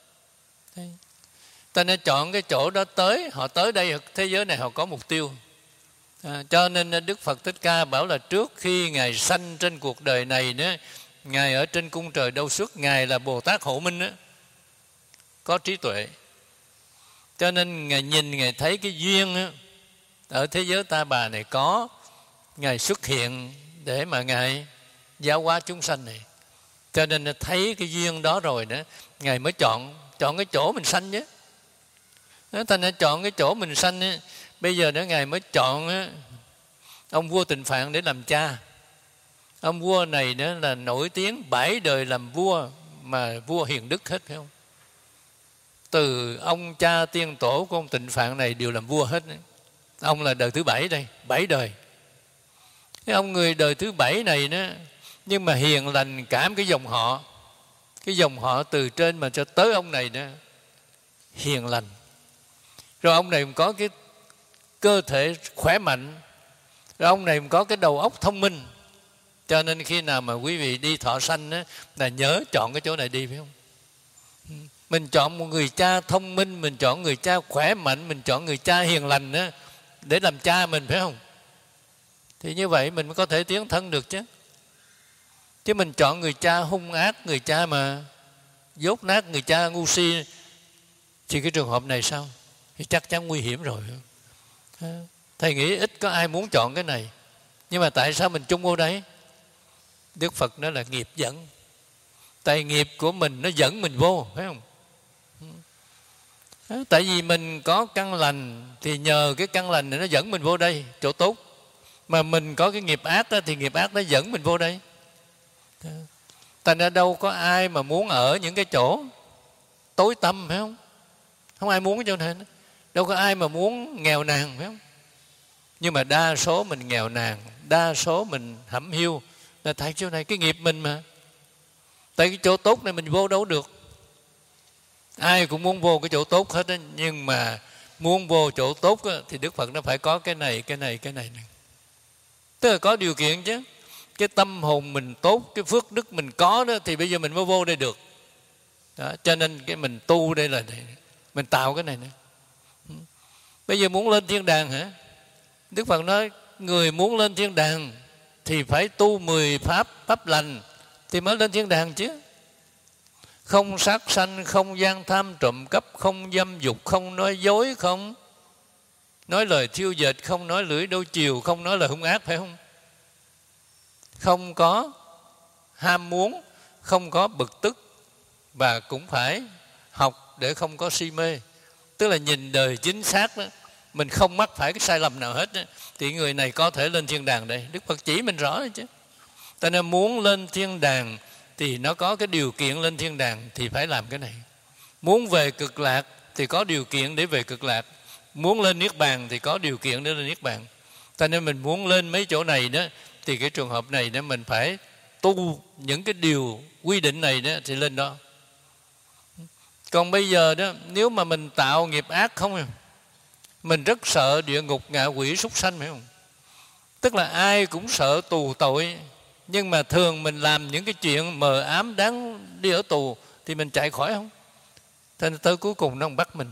Ta nên chọn cái chỗ đó tới, họ tới đây thế giới này họ có mục tiêu. À, cho nên Đức Phật Thích Ca bảo là trước khi Ngài sanh trên cuộc đời này nữa, Ngài ở trên cung trời Đâu Xuất, Ngài là Bồ Tát Hộ Minh đó, có trí tuệ. Cho nên Ngài nhìn, Ngài thấy cái duyên đó, ở thế giới Ta Bà này có, Ngài xuất hiện để mà Ngài giáo hóa chúng sanh này. Cho nên thấy cái duyên đó rồi đó, Ngài mới chọn chọn cái chỗ mình sanh chứ. Thành ra chọn cái chỗ mình sanh ấy, bây giờ nữa Ngài mới chọn ấy, ông vua Tịnh Phạn để làm cha. Ông vua này nữa là nổi tiếng bảy đời làm vua, mà vua hiền đức hết, phải không? Từ ông cha tiên tổ của ông Tịnh Phạn này đều làm vua hết. Ông là đời thứ bảy đây, bảy đời. Cái ông người đời thứ bảy này nữa, nhưng mà hiền lành cảm cái dòng họ. Cái dòng họ từ trên mà cho tới ông này nữa hiền lành. Rồi ông này có cái cơ thể khỏe mạnh, rồi ông này có cái đầu óc thông minh. Cho nên khi nào mà quý vị đi thọ sanh á, là nhớ chọn cái chỗ này đi, phải không? Mình chọn một người cha thông minh, mình chọn người cha khỏe mạnh, mình chọn người cha hiền lành á, để làm cha mình, phải không? Thì như vậy mình mới có thể tiến thân được chứ. Chứ mình chọn người cha hung ác, người cha mà dốt nát, người cha ngu si, thì cái trường hợp này sao? Thì chắc chắn nguy hiểm rồi. Thầy nghĩ ít có ai muốn chọn cái này. Nhưng mà tại sao mình chung vô đấy? Đức Phật nói là nghiệp dẫn. Tại nghiệp của mình nó dẫn mình vô, phải không? Tại vì mình có căn lành, thì nhờ cái căn lành này nó dẫn mình vô đây, chỗ tốt. Mà mình có cái nghiệp ác đó, thì nghiệp ác nó dẫn mình vô đây. Thành ra đâu có ai mà muốn ở những cái chỗ tối tăm, phải không? Không ai muốn cái chỗ này. Đâu có ai mà muốn nghèo nàn, phải không? Nhưng mà đa số mình nghèo nàn, đa số mình hẩm hiu là tại chỗ này cái nghiệp mình mà. Tại cái chỗ tốt này mình vô đâu được. Ai cũng muốn vô cái chỗ tốt hết đó, nhưng mà muốn vô chỗ tốt đó, thì Đức Phật nó phải có cái này, cái này, cái này, này. Tức là có điều kiện chứ. Cái tâm hồn mình tốt, cái phước đức mình có đó, thì bây giờ mình mới vô đây được đó. Cho nên cái mình tu đây là đây, mình tạo cái này nữa. Bây giờ muốn lên thiên đàng hả? Đức Phật nói người muốn lên thiên đàng thì phải tu mười pháp pháp lành thì mới lên thiên đàng chứ. Không sát sanh, không gian tham trộm cắp, không dâm dục, không nói dối, không nói lời thiêu dệt, không nói lưỡi đôi chiều, không nói lời hung ác, phải không? Không có ham muốn, không có bực tức, và cũng phải học để không có si mê. Tức là nhìn đời chính xác đó, mình không mắc phải cái sai lầm nào hết đó, thì người này có thể lên thiên đàng đây. Đức Phật chỉ mình rõ rồi chứ. Tại nên muốn lên thiên đàng thì nó có cái điều kiện lên thiên đàng thì phải làm cái này. Muốn về cực lạc thì có điều kiện để về cực lạc. Muốn lên niết bàn thì có điều kiện để lên niết bàn. Tại nên mình muốn lên mấy chỗ này đó, thì cái trường hợp này đó mình phải tu những cái điều quy định này đó thì lên đó. Còn bây giờ đó, nếu mà mình tạo nghiệp ác không, mình rất sợ địa ngục, ngạ quỷ, súc sanh, phải không? Tức là ai cũng sợ tù tội, nhưng mà thường mình làm những cái chuyện mờ ám đáng đi ở tù thì mình chạy khỏi không? Thế nên tới cuối cùng nó không bắt mình,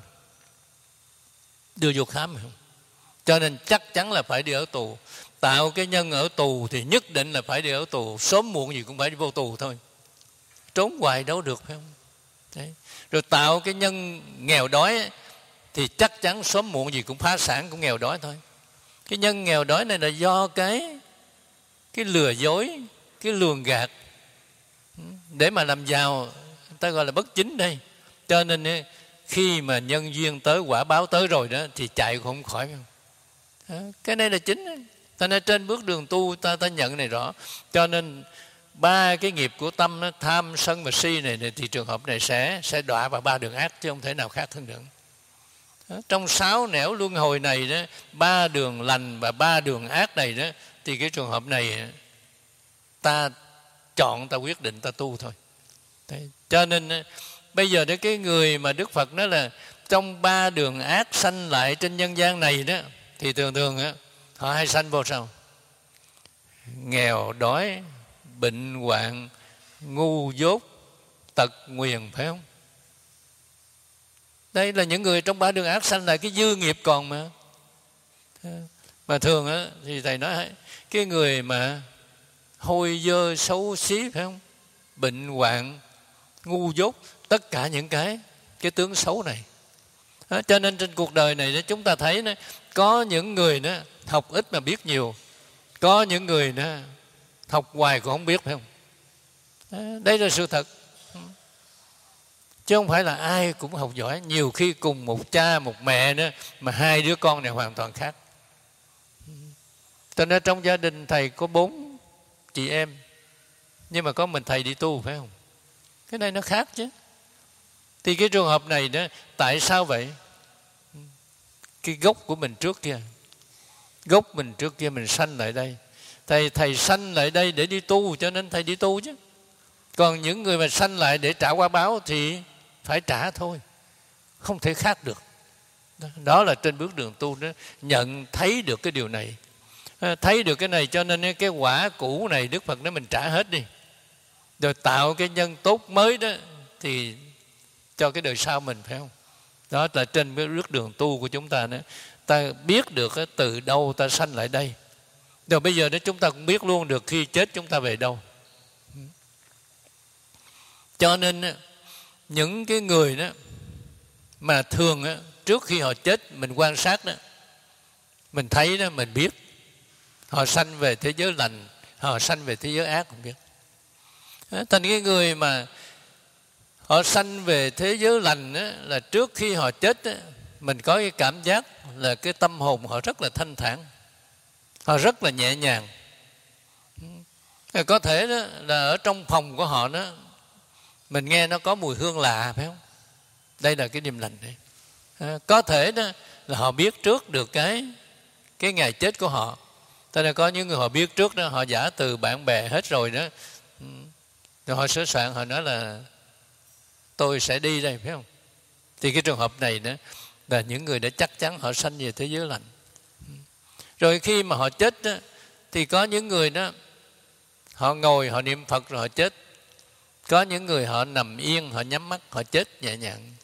đưa vô khám, phải không? Cho nên chắc chắn là phải đi ở tù. Tạo cái nhân ở tù thì nhất định là phải đi ở tù, sớm muộn gì cũng phải đi vô tù thôi. Trốn hoài đâu được, phải không? Đấy. Rồi tạo cái nhân nghèo đói thì chắc chắn sớm muộn gì cũng phá sản, cũng nghèo đói thôi. Cái nhân nghèo đói này là do cái cái lừa dối, cái lường gạt để mà làm giàu, người ta gọi là bất chính đây. Cho nên khi mà nhân duyên tới, quả báo tới rồi đó thì chạy cũng không khỏi. Cái này là chính. Ta nên trên bước đường tu ta ta nhận này rõ. Cho nên ba cái nghiệp của tâm nó, tham sân và si này, này thì trường hợp này sẽ sẽ đọa vào ba đường ác, chứ không thể nào khác hơn được. Trong sáu nẻo luân hồi này đó, ba đường lành và ba đường ác này đó, thì cái trường hợp này ta chọn, ta quyết định, ta tu thôi. Đấy. Cho nên bây giờ đó, cái người mà Đức Phật nói là trong ba đường ác sanh lại trên nhân gian này đó, thì thường thường đó, họ hay sanh vào sao? Nghèo đói, bệnh hoạn, ngu dốt, tật nguyền, phải không? Đây là những người trong ba đường ác sanh lại cái dư nghiệp còn mà. Mà thường á, thì Thầy nói cái người mà hôi dơ xấu xí, phải không? Bệnh hoạn, ngu dốt, tất cả những cái cái tướng xấu này. Đó, cho nên trên cuộc đời này đó, chúng ta thấy đó, có những người đó, học ít mà biết nhiều, có những người đó, học hoài cũng không biết, phải không? Đó, đây là sự thật. Chứ không phải là ai cũng học giỏi. Nhiều khi cùng một cha một mẹ nữa mà hai đứa con này hoàn toàn khác. Cho nên trong gia đình Thầy có bốn chị em, nhưng mà có mình Thầy đi tu, phải không? Cái này nó khác chứ. Thì cái trường hợp này đó, tại sao vậy? Cái gốc của mình trước kia, gốc mình trước kia mình sanh lại đây. Thầy thầy sanh lại đây để đi tu, cho nên Thầy đi tu chứ. Còn những người mà sanh lại để trả quả báo thì phải trả thôi, không thể khác được. Đó là trên bước đường tu đó, nhận thấy được cái điều này, thấy được cái này, cho nên cái quả cũ này Đức Phật nói mình trả hết đi, rồi tạo cái nhân tốt mới đó, thì cho cái đời sau mình, phải không? Đó là trên cái bước đường tu của chúng ta đó, ta biết được từ đâu ta sanh lại đây, rồi bây giờ đó chúng ta cũng biết luôn được khi chết chúng ta về đâu. Cho nên những cái người đó mà thường đó, trước khi họ chết mình quan sát đó, mình thấy đó, mình biết họ sanh về thế giới lành, họ sanh về thế giới ác, không biết. Thành cái người mà họ sanh về thế giới lành đó, là trước khi họ chết đó, mình có cái cảm giác là cái tâm hồn họ rất là thanh thản, họ rất là nhẹ nhàng. Có thể đó là ở trong phòng của họ đó, mình nghe nó có mùi hương lạ, phải không? Đây là cái điềm lành đấy. À, có thể đó là họ biết trước được cái cái ngày chết của họ. Thế nên có những người họ biết trước đó, họ giả từ bạn bè hết rồi đó, rồi họ sửa soạn, họ nói là tôi sẽ đi đây, phải không? Thì cái trường hợp này đó là những người đã chắc chắn họ sanh về thế giới lành. Rồi khi mà họ chết đó, thì có những người đó họ ngồi họ niệm Phật rồi họ chết. Có những người họ nằm yên, họ nhắm mắt, họ chết nhẹ nhàng.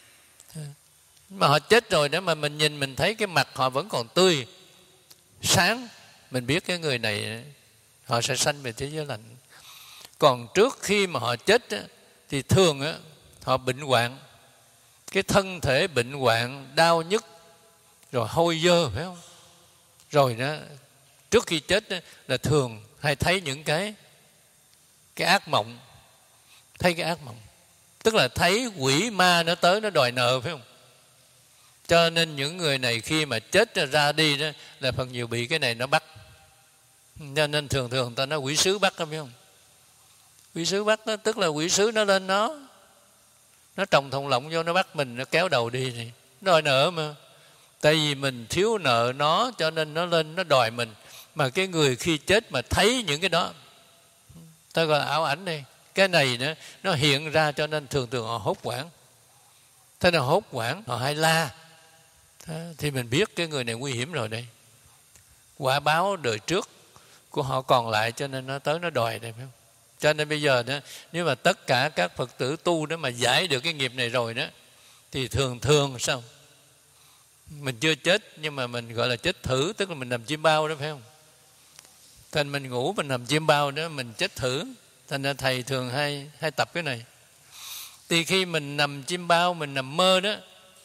Mà họ chết rồi đó, mà mình nhìn mình thấy cái mặt họ vẫn còn tươi sáng, mình biết cái người này họ sẽ sanh về thế giới lành. Còn trước khi mà họ chết đó, thì thường đó, họ bệnh hoạn, cái thân thể bệnh hoạn, đau nhức, rồi hôi dơ, phải không? Rồi đó, trước khi chết đó, là thường hay thấy những cái cái ác mộng, thấy cái ác mộng, tức là thấy quỷ ma nó tới nó đòi nợ, phải không? Cho nên những người này khi mà chết ra đi đó, là phần nhiều bị cái này nó bắt. Cho nên thường thường ta nói quỷ sứ bắt, phải không? Quỷ sứ bắt đó, tức là quỷ sứ nó lên nó nó trồng thòng lọng vô, nó bắt mình, nó kéo đầu đi thì đòi nợ mà. Tại vì mình thiếu nợ nó, cho nên nó lên nó đòi mình. Mà cái người khi chết mà thấy những cái đó, ta gọi là ảo ảnh đây, cái này nữa, nó hiện ra, cho nên thường thường họ hốt hoảng. Thế nào hốt hoảng, họ hay la. Thế thì mình biết cái người này nguy hiểm rồi đây. Quả báo đời trước của họ còn lại, cho nên nó tới nó đòi đây, phải không? Cho nên bây giờ đó, nếu mà tất cả các Phật tử tu đó mà giải được cái nghiệp này rồi đó, thì thường thường sao? Mình chưa chết, nhưng mà mình gọi là chết thử, tức là mình nằm chim bao đó, phải không? Thành mình ngủ mình nằm chim bao đó, mình chết thử. Thành ra thầy thường hay hay tập cái này. Thì khi mình nằm chim bao, mình nằm mơ đó,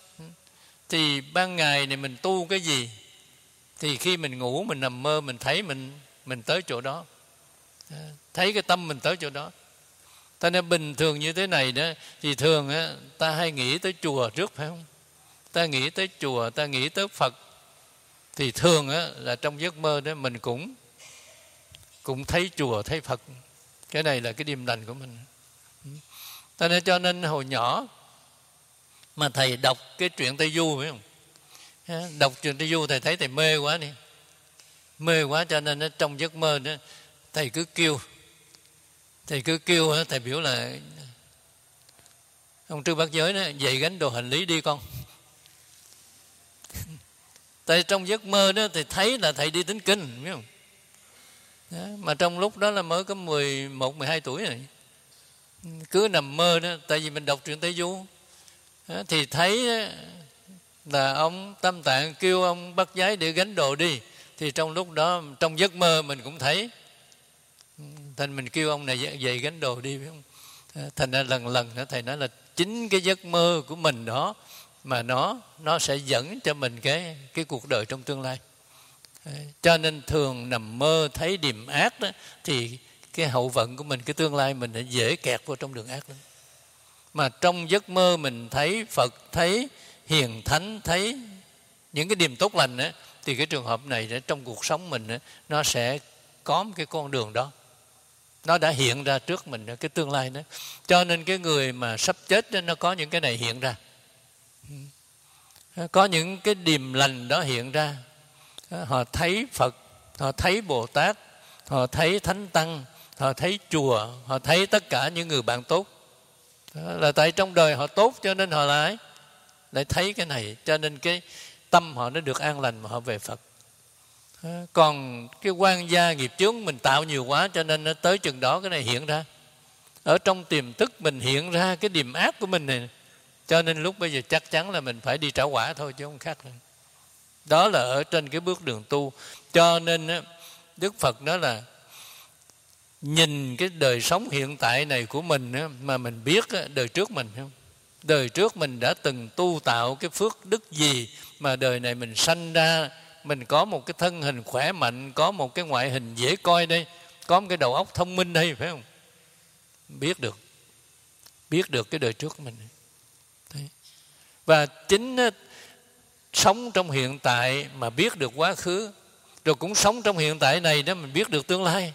thì ban ngày này mình tu cái gì, thì khi mình ngủ mình nằm mơ, mình thấy mình mình tới chỗ đó, thấy cái tâm mình tới chỗ đó. Ta nên bình thường như thế này đó, thì thường á, ta hay nghĩ tới chùa trước, phải không? Ta nghĩ tới chùa, ta nghĩ tới Phật, thì thường á, là trong giấc mơ đó mình cũng cũng thấy chùa, thấy Phật. Cái này là cái điềm lành của mình. Ta nên cho nên hồi nhỏ mà thầy đọc cái truyện Tây Du, phải không? Đọc truyện Tây Du thầy thấy thầy mê quá đi, mê quá cho nên nó trong giấc mơ đó thầy cứ kêu, thầy cứ kêu thầy biểu là ông Trư Bát Giới đó, dậy gánh đồ hành lý đi con. Tại trong giấc mơ đó thầy thấy là thầy đi thính kinh, biết không? Đó, mà trong lúc đó là mới có mười một, mười hai tuổi này, cứ nằm mơ đó. Tại vì mình đọc truyện Tây Du đó, thì thấy đó, là ông Tam Tạng kêu ông Bát Giới để gánh đồ đi. Thì trong lúc đó trong giấc mơ mình cũng thấy, thành mình kêu ông này dậy gánh đồ đi, biết không? Thành ra lần lần đó thầy nói là chính cái giấc mơ của mình đó mà nó nó sẽ dẫn cho mình cái cái cuộc đời trong tương lai. Cho nên thường nằm mơ thấy điềm ác đó, thì cái hậu vận của mình, cái tương lai mình sẽ dễ kẹt vào trong đường ác lắm. Mà trong giấc mơ mình thấy Phật, thấy hiền thánh, thấy những cái điềm tốt lành đó, thì cái trường hợp này trong cuộc sống mình đó, nó sẽ có một cái con đường đó, nó đã hiện ra trước mình cái tương lai đó. Cho nên cái người mà sắp chết đó, nó có những cái này hiện ra, có những cái điềm lành đó hiện ra. Họ thấy Phật, họ thấy Bồ Tát, họ thấy Thánh Tăng, họ thấy chùa, họ thấy tất cả những người bạn tốt. Đó là tại trong đời họ tốt cho nên họ lại lại thấy cái này, cho nên cái tâm họ nó được an lành mà họ về Phật. Còn cái quan gia nghiệp chướng mình tạo nhiều quá, cho nên nó tới chừng đó cái này hiện ra. Ở trong tiềm thức mình hiện ra cái điềm ác của mình này, cho nên lúc bây giờ chắc chắn là mình phải đi trả quả thôi chứ không khác nữa. Đó là ở trên cái bước đường tu. Cho nên Đức Phật nói là nhìn cái đời sống hiện tại này của mình mà mình biết đời trước mình không? Đời trước mình đã từng tu tạo cái phước đức gì mà đời này mình sanh ra, mình có một cái thân hình khỏe mạnh, có một cái ngoại hình dễ coi đây, có một cái đầu óc thông minh đây, phải không? Biết được, biết được cái đời trước của mình. Đấy. Và chính sống trong hiện tại mà biết được quá khứ, rồi cũng sống trong hiện tại này đó mình biết được tương lai.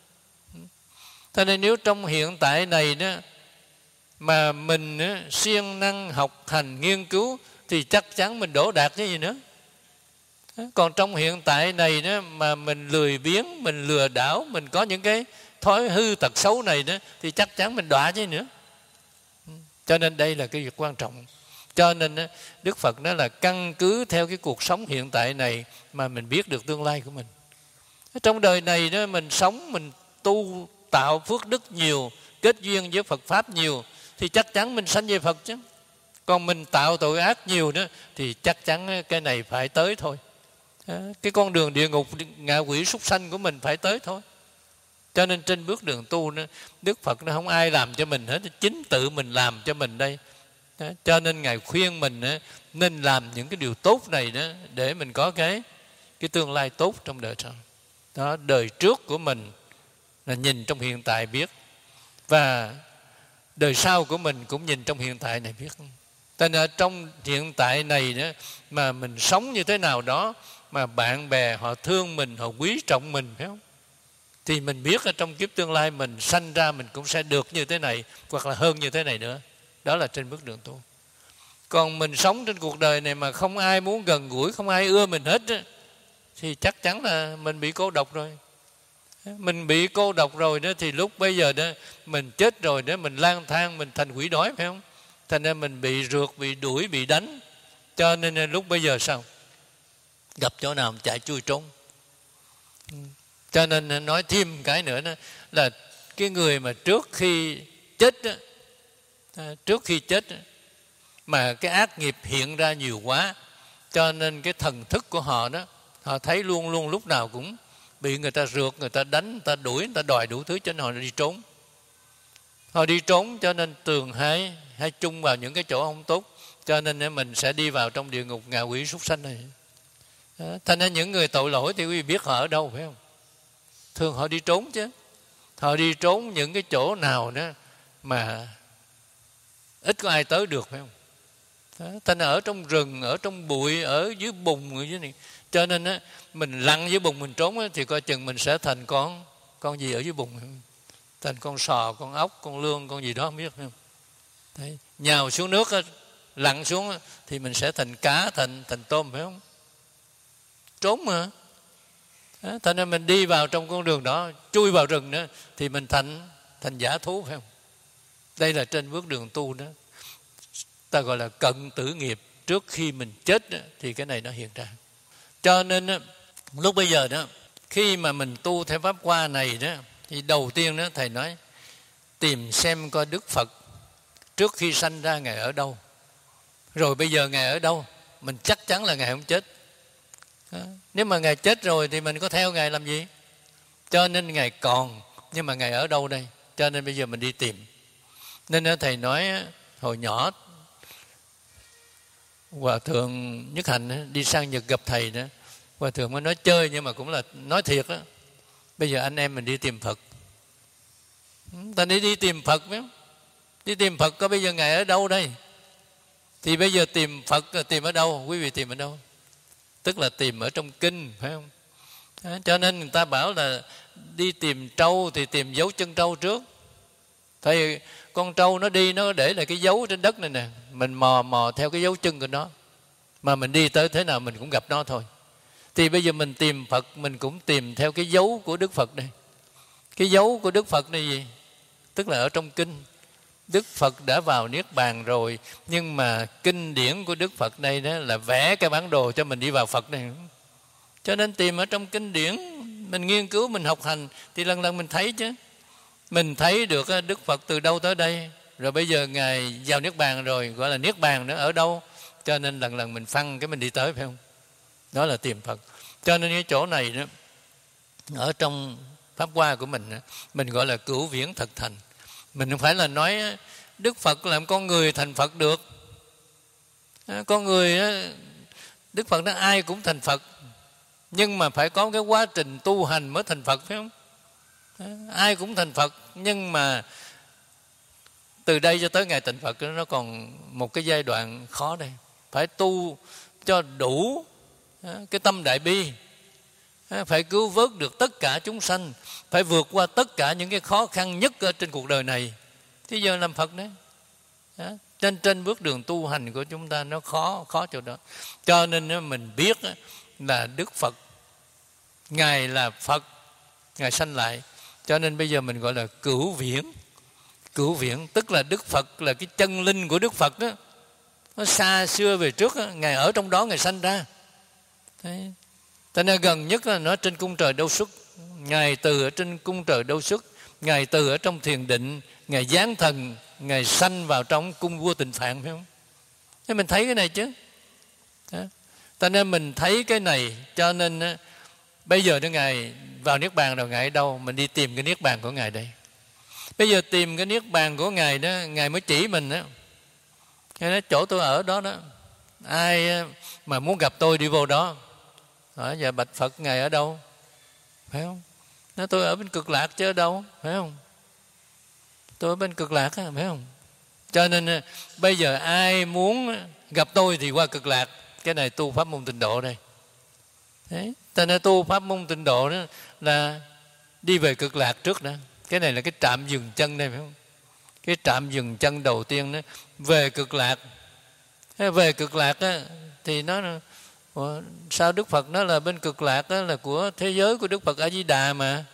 Thế nên nếu trong hiện tại này đó mà mình đó, siêng năng học hành nghiên cứu thì chắc chắn mình đỗ đạt cái gì nữa. Còn trong hiện tại này đó mà mình lười biếng, mình lừa đảo, mình có những cái thói hư tật xấu này đó thì chắc chắn mình đọa chứ nữa. Cho nên đây là cái việc quan trọng. Cho nên Đức Phật nói là căn cứ theo cái cuộc sống hiện tại này mà mình biết được tương lai của mình. Trong đời này đó mình sống, mình tu tạo phước đức nhiều, kết duyên với Phật Pháp nhiều thì chắc chắn mình sanh về Phật chứ. Còn mình tạo tội ác nhiều đó thì chắc chắn cái này phải tới thôi. Cái con đường địa ngục, ngạ quỷ súc sanh của mình phải tới thôi. Cho nên trên bước đường tu đó, Đức Phật nó không ai làm cho mình hết, chính tự mình làm cho mình đây. Đó, cho nên Ngài khuyên mình đó, nên làm những cái điều tốt này đó để mình có cái cái tương lai tốt trong đời sau. Đó, đời trước của mình là nhìn trong hiện tại biết, và đời sau của mình cũng nhìn trong hiện tại này biết. Cho nên trong hiện tại này đó mà mình sống như thế nào đó mà bạn bè họ thương mình, họ quý trọng mình, phải không? Thì mình biết ở trong kiếp tương lai mình sanh ra mình cũng sẽ được như thế này hoặc là hơn như thế này nữa. Đó là trên bước đường tu. Còn mình sống trên cuộc đời này mà không ai muốn gần gũi, không ai ưa mình hết đó, thì chắc chắn là mình bị cô độc rồi. Mình bị cô độc rồi đó thì lúc bây giờ đó mình chết rồi đó, mình lang thang, mình thành quỷ đói, phải không? Thành ra mình bị rượt, bị đuổi, bị đánh. Cho nên lúc bây giờ sao? Gặp chỗ nào chạy chui trốn. Cho nên nói thêm cái nữa đó là cái người mà trước khi chết đó, trước khi chết đó, mà cái ác nghiệp hiện ra nhiều quá, cho nên cái thần thức của họ đó, họ thấy luôn luôn lúc nào cũng bị người ta rượt, người ta đánh, người ta đuổi, người ta đòi đủ thứ, cho nên họ đi trốn. Họ đi trốn cho nên thường hay hay chung vào những cái chỗ không tốt, cho nên mình sẽ đi vào trong địa ngục ngạ quỷ súc sanh này. Đó. Thành ra những người tội lỗi thì quý vị biết họ ở đâu, phải không? Thường họ đi trốn chứ. Họ đi trốn những cái chỗ nào đó mà ít có ai tới được, phải không? Đó. Thành ra ở trong rừng, ở trong bụi, ở dưới bùn, ở dưới này. Cho nên á, mình lặn dưới bùn mình trốn á, thì coi chừng mình sẽ thành con con gì ở dưới bùn, thành con sò, con ốc, con lươn, con gì đó không biết, phải không? Đấy. Nhào xuống nước á, lặn xuống thì mình sẽ thành cá, thành thành tôm, phải không? Trốn mà. Thế nên mình đi vào trong con đường đó, chui vào rừng nữa thì mình thành thành dã thú, phải không? Đây là trên bước đường tu đó, ta gọi là cận tử nghiệp. Trước khi mình chết đó, thì cái này nó hiện ra. Cho nên đó, lúc bây giờ đó, khi mà mình tu theo pháp qua này đó, thì đầu tiên đó thầy nói tìm xem coi Đức Phật trước khi sanh ra Ngài ở đâu, rồi bây giờ Ngài ở đâu. Mình chắc chắn là Ngài không chết. Đó. Nếu mà Ngài chết rồi thì mình có theo Ngài làm gì? Cho nên Ngài còn, nhưng mà Ngài ở đâu đây? Cho nên bây giờ mình đi tìm. Nên thầy nói hồi nhỏ Hòa thượng Nhất Hạnh đi sang Nhật gặp thầy đó, Hòa thượng mới nói chơi nhưng mà cũng là nói thiệt đó. Bây giờ anh em mình đi tìm Phật. Ta đi đi tìm Phật phải không? Đi tìm Phật, có bây giờ Ngài ở đâu đây? Thì bây giờ tìm Phật là tìm ở đâu? Quý vị tìm ở đâu? Tức là tìm ở trong kinh, phải không? Đó, cho nên người ta bảo là đi tìm trâu thì tìm dấu chân trâu trước. Thì con trâu nó đi, nó để lại cái dấu trên đất này nè, mình mò mò theo cái dấu chân của nó, mà mình đi tới thế nào mình cũng gặp nó thôi. Thì bây giờ mình tìm Phật, mình cũng tìm theo cái dấu của Đức Phật đây. Cái dấu của Đức Phật này gì? Tức là ở trong kinh. Đức Phật đã vào Niết Bàn rồi, nhưng mà kinh điển của Đức Phật đây đó là vẽ cái bản đồ cho mình đi vào Phật này. Cho nên tìm ở trong kinh điển, mình nghiên cứu, mình học hành thì lần lần mình thấy chứ. Mình thấy được Đức Phật từ đâu tới đây, rồi bây giờ Ngài vào Niết Bàn rồi, gọi là Niết Bàn nữa ở đâu. Cho nên lần lần mình phăng cái mình đi tới, phải không? Đó là tìm Phật. Cho nên cái chỗ này đó, ở trong pháp hoa của mình, mình gọi là cửu viễn thật thành. Mình không phải là nói Đức Phật làm con người thành Phật được. Con người, Đức Phật nói ai cũng thành Phật, nhưng mà phải có cái quá trình tu hành mới thành Phật, phải không? Ai cũng thành Phật, nhưng mà từ đây cho tới ngày thành Phật nó còn một cái giai đoạn khó đây. Phải tu cho đủ cái tâm đại bi, phải cứu vớt được tất cả chúng sanh, phải vượt qua tất cả những cái khó khăn nhất ở trên cuộc đời này, thì giờ làm Phật đấy. Đó. Trên trên bước đường tu hành của chúng ta nó khó khó chỗ đó. Cho nên mình biết là Đức Phật Ngài là Phật, Ngài sanh lại. Cho nên bây giờ mình gọi là cửu viễn. Cửu viễn tức là Đức Phật là cái chân linh của Đức Phật đó. Nó xa xưa về trước đó, Ngài ở trong đó Ngài sanh ra. Thế nên gần nhất là nó trên cung trời Đâu Xuất. Ngài từ ở trên cung trời Đâu Xuất, Ngài từ ở trong thiền định, Ngài giáng thần, Ngài sanh vào trong cung vua Tịnh Phạn, phải không? Thế mình thấy cái này chứ. Đó. Cho nên mình thấy cái này, cho nên bây giờ đó Ngài vào Niết Bàn rồi, Ngài ở đâu? Mình đi tìm cái Niết Bàn của Ngài đây. Bây giờ tìm cái Niết Bàn của Ngài đó, Ngài mới chỉ mình đó. Ngài nói chỗ tôi ở đó đó, ai mà muốn gặp tôi đi vô đó. Hỏi giờ bạch Phật Ngài ở đâu? Phải không? Nói tôi ở bên Cực Lạc chứ ở đâu, phải không? Tôi ở bên Cực Lạc, phải không? Cho nên bây giờ ai muốn gặp tôi thì qua Cực Lạc. Cái này tu pháp môn Tịnh Độ đây. Thế, cho nên tu pháp môn Tịnh Độ đó là đi về Cực Lạc trước đó. Cái này là cái trạm dừng chân đây, phải không? Cái trạm dừng chân đầu tiên đó, về Cực Lạc. Về Cực Lạc đó, thì nó Ủa, sao Đức Phật nói là bên Cực Lạc đó là của thế giới của Đức Phật A Di Đà mà.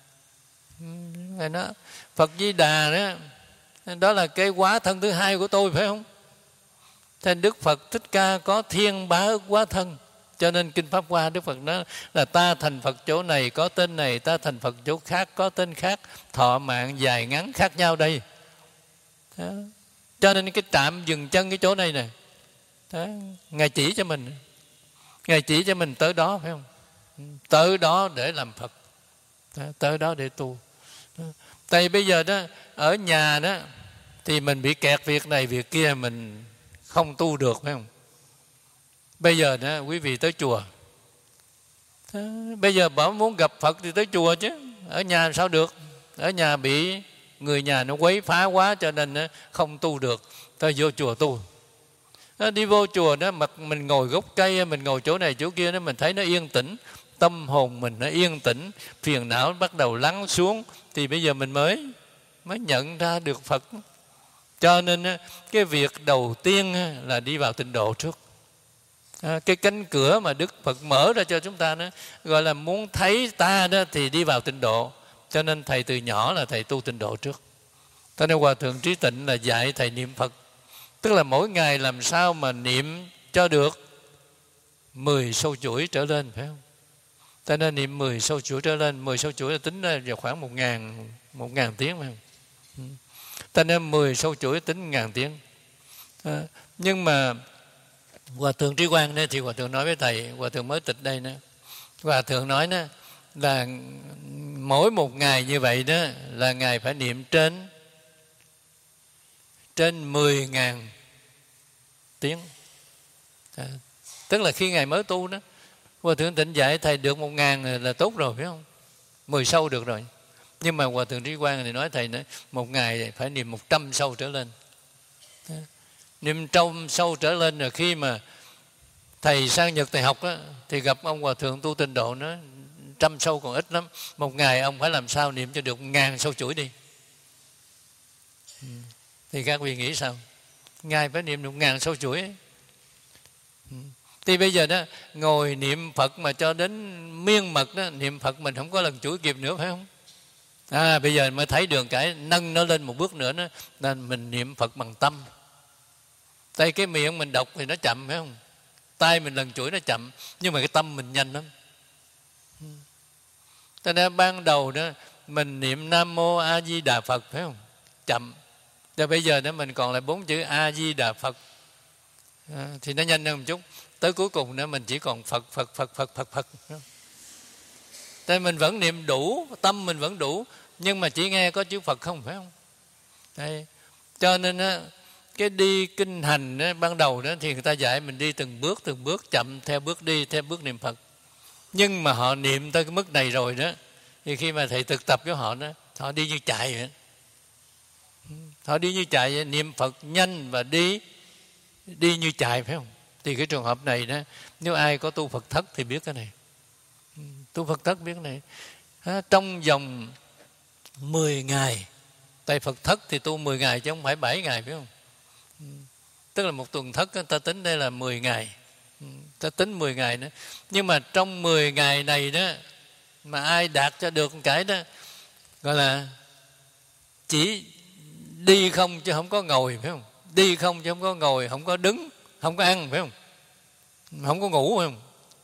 Ngài nói Phật Di Đà đó, đó là cái hóa thân thứ hai của tôi, phải không? Thế Đức Phật Thích Ca có thiên bá ức hóa thân. Cho nên Kinh Pháp Hoa Đức Phật nói là ta thành Phật chỗ này có tên này, ta thành Phật chỗ khác có tên khác, thọ mạng dài ngắn khác nhau đây. Đó. Cho nên cái trạm dừng chân cái chỗ này nè, đó. Ngài chỉ cho mình, Ngài chỉ cho mình tới đó, phải không? Tới đó để làm Phật, đó. Tới đó để tu. Đó. Tại bây giờ đó ở nhà đó thì mình bị kẹt việc này việc kia, mình không tu được, phải không? Bây giờ đó quý vị tới chùa, đó. Bây giờ bảo muốn gặp Phật thì tới chùa chứ, ở nhà sao được? Ở nhà bị người nhà nó quấy phá quá, cho nên không tu được, tới vô chùa tu. Đó, đi vô chùa đó, mặt mình ngồi gốc cây, mình ngồi chỗ này chỗ kia đó, mình thấy nó yên tĩnh, tâm hồn mình nó yên tĩnh, phiền não bắt đầu lắng xuống, thì bây giờ mình mới mới nhận ra được Phật. Cho nên cái việc đầu tiên là đi vào tịnh độ trước. Cái cánh cửa mà Đức Phật mở ra cho chúng ta đó, gọi là muốn thấy ta đó thì đi vào tịnh độ. Cho nên thầy từ nhỏ là thầy tu tịnh độ trước. Cho nên Hòa Thượng Trí Tịnh là dạy thầy niệm Phật. Tức là mỗi ngày làm sao mà niệm cho được mười sâu chuỗi trở lên, phải không? Cho nên niệm mười sâu chuỗi trở lên. Mười sâu chuỗi là tính ra vào khoảng một ngàn, một ngàn tiếng, phải không? Cho nên mười sâu chuỗi tính ngàn tiếng. À, nhưng mà Hòa Thượng Trí Quang này thì Hòa Thượng nói với thầy, Hòa Thượng mới tịch đây nữa, Hòa Thượng nói đó là mỗi một ngày như vậy đó là Ngài phải niệm trên trên mười ngàn tiếng. À, tức là khi Ngài mới tu đó, Hòa Thượng Tịnh dạy thầy được một ngàn là tốt rồi, phải không? Mười sâu được rồi. Nhưng mà Hòa Thượng Trí Quang thì nói thầy nói một ngày phải niệm một trăm sâu trở lên. À, niệm trăm sâu trở lên rồi khi mà thầy sang Nhật thầy học đó, thì gặp ông Hòa Thượng tu tịnh độ nó trăm sâu còn ít lắm. Một ngày ông phải làm sao niệm cho được một ngàn sâu chuỗi đi. Ừ. Thì các vị nghĩ sao? Ngài phải niệm được một ngàn sâu chuỗi ấy. Ừ. Thì bây giờ đó ngồi niệm Phật mà cho đến miên mật đó, niệm Phật mình không có lần chuỗi kịp nữa, phải không? À, bây giờ mới thấy đường cái nâng nó lên một bước nữa đó, nên mình niệm Phật bằng tâm. Tay cái miệng mình đọc thì nó chậm, phải không? Tay mình lần chuỗi nó chậm, nhưng mà cái tâm mình nhanh lắm. Cho nên ban đầu đó mình niệm Nam Mô A Di Đà Phật, phải không? Chậm. Rồi bây giờ đó mình còn lại bốn chữ A Di Đà Phật, à, thì nó nhanh hơn một chút. Tới cuối cùng nữa mình chỉ còn Phật Phật Phật Phật Phật Phật. Nên mình vẫn niệm đủ, tâm mình vẫn đủ, nhưng mà chỉ nghe có chữ Phật không, phải không? Đây. Cho nên đó, cái đi kinh hành đó, ban đầu đó thì người ta dạy mình đi từng bước từng bước, chậm theo bước đi, theo bước niệm Phật. Nhưng mà họ niệm tới cái mức này rồi đó, thì khi mà thầy thực tập với họ đó, họ đi như chạy vậy. Họ đi như chạy vậy, niệm Phật nhanh và đi đi như chạy, phải không? Thì cái trường hợp này đó, nếu ai có tu Phật thất thì biết cái này. Tu Phật thất biết cái này. À, trong vòng mười ngày, tại Phật thất thì tu mười ngày chứ không phải bảy ngày, phải không? Tức là một tuần thất ta tính đây là mười ngày, ta tính mười ngày nữa. Nhưng mà trong mười ngày này đó mà ai đạt cho được cái đó gọi là chỉ đi không chứ không có ngồi, phải không? Đi không chứ không có ngồi, không có đứng, không có ăn, phải không? Không có ngủ, phải không?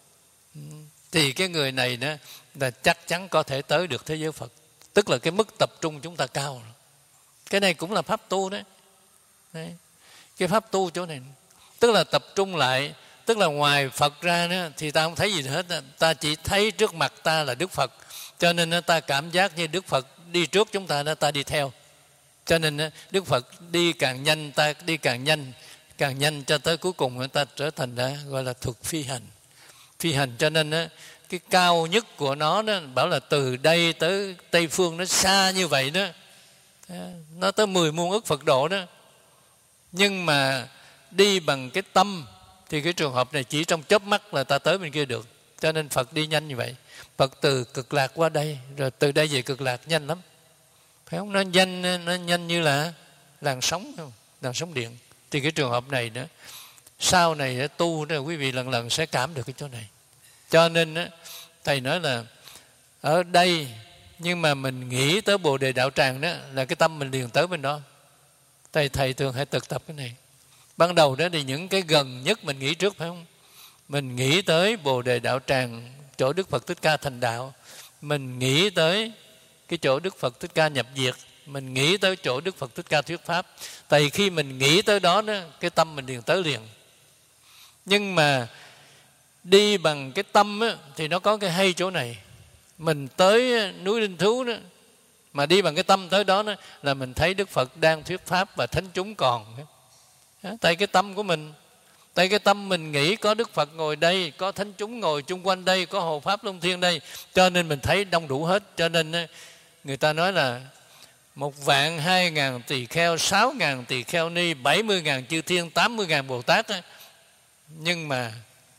Thì cái người này đó là chắc chắn có thể tới được thế giới Phật. Tức là cái mức tập trung chúng ta cao rồi. Cái này cũng là pháp tu đấy. Đấy. Cái pháp tu chỗ này tức là tập trung lại. Tức là ngoài Phật ra đó, thì ta không thấy gì hết. Ta chỉ thấy trước mặt ta là Đức Phật. Cho nên ta cảm giác như Đức Phật đi trước chúng ta, đó, ta đi theo. Cho nên Đức Phật đi càng nhanh, ta đi càng nhanh, càng nhanh cho tới cuối cùng ta trở thành đó, gọi là thuật phi hành. Phi hành cho nên đó, cái cao nhất của nó đó, bảo là từ đây tới Tây Phương nó xa như vậy đó, nó tới mười muôn ức Phật độ đó. Nhưng mà đi bằng cái tâm thì cái trường hợp này chỉ trong chớp mắt là ta tới bên kia được. Cho nên Phật đi nhanh như vậy. Phật từ Cực Lạc qua đây, rồi từ đây về Cực Lạc nhanh lắm, phải không? Nó nhanh, nó nhanh như là làn sóng, không? Làn sóng điện. Thì cái trường hợp này đó, sau này tu đó, quý vị lần lần sẽ cảm được cái chỗ này. Cho nên đó, thầy nói là ở đây nhưng mà mình nghĩ tới Bồ Đề Đạo Tràng đó là cái tâm mình liền tới bên đó. Thầy thầy thường hay thực tập cái này. Ban đầu đó thì những cái gần nhất mình nghĩ trước, phải không? Mình nghĩ tới Bồ Đề Đạo Tràng, chỗ Đức Phật Thích Ca thành đạo. Mình nghĩ tới cái chỗ Đức Phật Thích Ca nhập diệt. Mình nghĩ tới chỗ Đức Phật Thích Ca thuyết pháp. Tại khi mình nghĩ tới đó, đó cái tâm mình liền tới liền. Nhưng mà đi bằng cái tâm á, thì nó có cái hay chỗ này. Mình tới núi Linh Thú đó, mà đi bằng cái tâm tới đó, đó là mình thấy Đức Phật đang thuyết pháp và thánh chúng còn. Tại cái tâm của mình, tại cái tâm mình nghĩ có Đức Phật ngồi đây, có thánh chúng ngồi chung quanh đây, có Hộ Pháp Long Thiên đây, cho nên mình thấy đông đủ hết. Cho nên người ta nói là một vạn hai ngàn tỳ kheo, sáu ngàn tỳ kheo ni, bảy mươi ngàn chư thiên, tám mươi ngàn Bồ Tát. Nhưng mà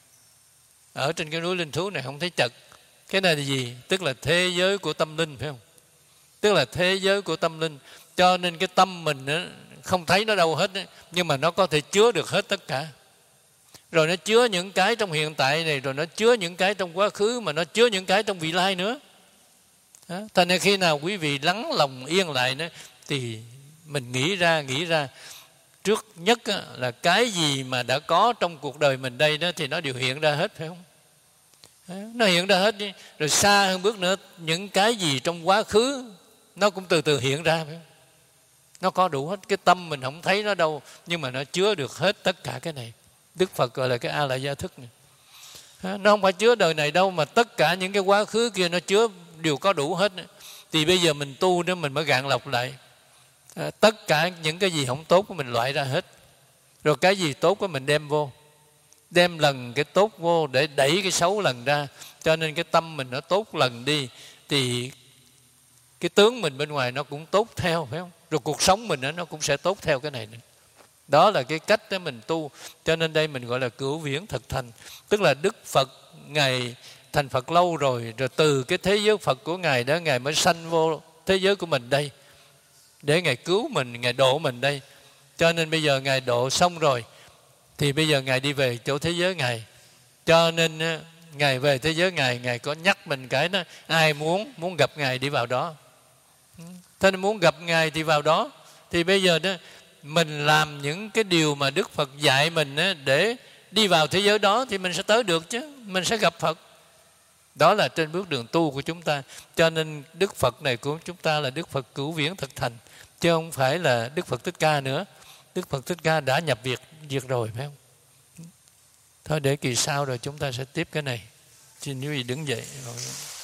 ở trên cái núi Linh Thú này không thấy chật. Cái này là gì? Tức là thế giới của tâm linh, phải không? Tức là thế giới của tâm linh. Cho nên cái tâm mình đó, không thấy nó đâu hết, nhưng mà nó có thể chứa được hết tất cả. Rồi nó chứa những cái trong hiện tại này, rồi nó chứa những cái trong quá khứ, mà nó chứa những cái trong vị lai nữa. Thành nên khi nào quý vị lắng lòng yên lại đó, thì mình nghĩ ra nghĩ ra trước nhất là cái gì mà đã có trong cuộc đời mình đây đó thì nó đều hiện ra hết, phải không? Nó hiện ra hết đi. Rồi xa hơn bước nữa, những cái gì trong quá khứ nó cũng từ từ hiện ra, phải không? Nó có đủ hết. Cái tâm mình không thấy nó đâu, nhưng mà nó chứa được hết tất cả cái này. Đức Phật gọi là cái A La Gia thức này. Nó không phải chứa đời này đâu, mà tất cả những cái quá khứ kia nó chứa đều có đủ hết. Thì bây giờ mình tu đó, mình mới gạn lọc lại. À, tất cả những cái gì không tốt của mình loại ra hết, rồi cái gì tốt của mình đem vô, đem lần cái tốt vô để đẩy cái xấu lần ra. Cho nên cái tâm mình nó tốt lần đi, thì cái tướng mình bên ngoài nó cũng tốt theo, phải không? Rồi cuộc sống mình nó cũng sẽ tốt theo cái này nữa. Đó là cái cách để mình tu. Cho nên đây mình gọi là cửu viễn thực thành. Tức là Đức Phật Ngài thành Phật lâu rồi, rồi từ cái thế giới Phật của Ngài đó, Ngài mới sanh vô thế giới của mình đây, để Ngài cứu mình, Ngài độ mình đây. Cho nên bây giờ Ngài độ xong rồi, thì bây giờ Ngài đi về chỗ thế giới Ngài. Cho nên Ngài về thế giới Ngài, Ngài có nhắc mình cái đó, ai muốn muốn gặp Ngài đi vào đó. Thế nên muốn gặp Ngài thì vào đó. Thì bây giờ đó mình làm những cái điều mà Đức Phật dạy mình đó, để đi vào thế giới đó, thì mình sẽ tới được chứ, mình sẽ gặp Phật. Đó là trên bước đường tu của chúng ta. Cho nên Đức Phật này của chúng ta là Đức Phật cửu viễn thực thành, chứ không phải là Đức Phật Thích Ca nữa. Đức Phật Thích Ca đã nhập việc việc rồi, phải không? Thôi để kỳ sau rồi chúng ta sẽ tiếp cái này. Xin quý vị đứng dậy.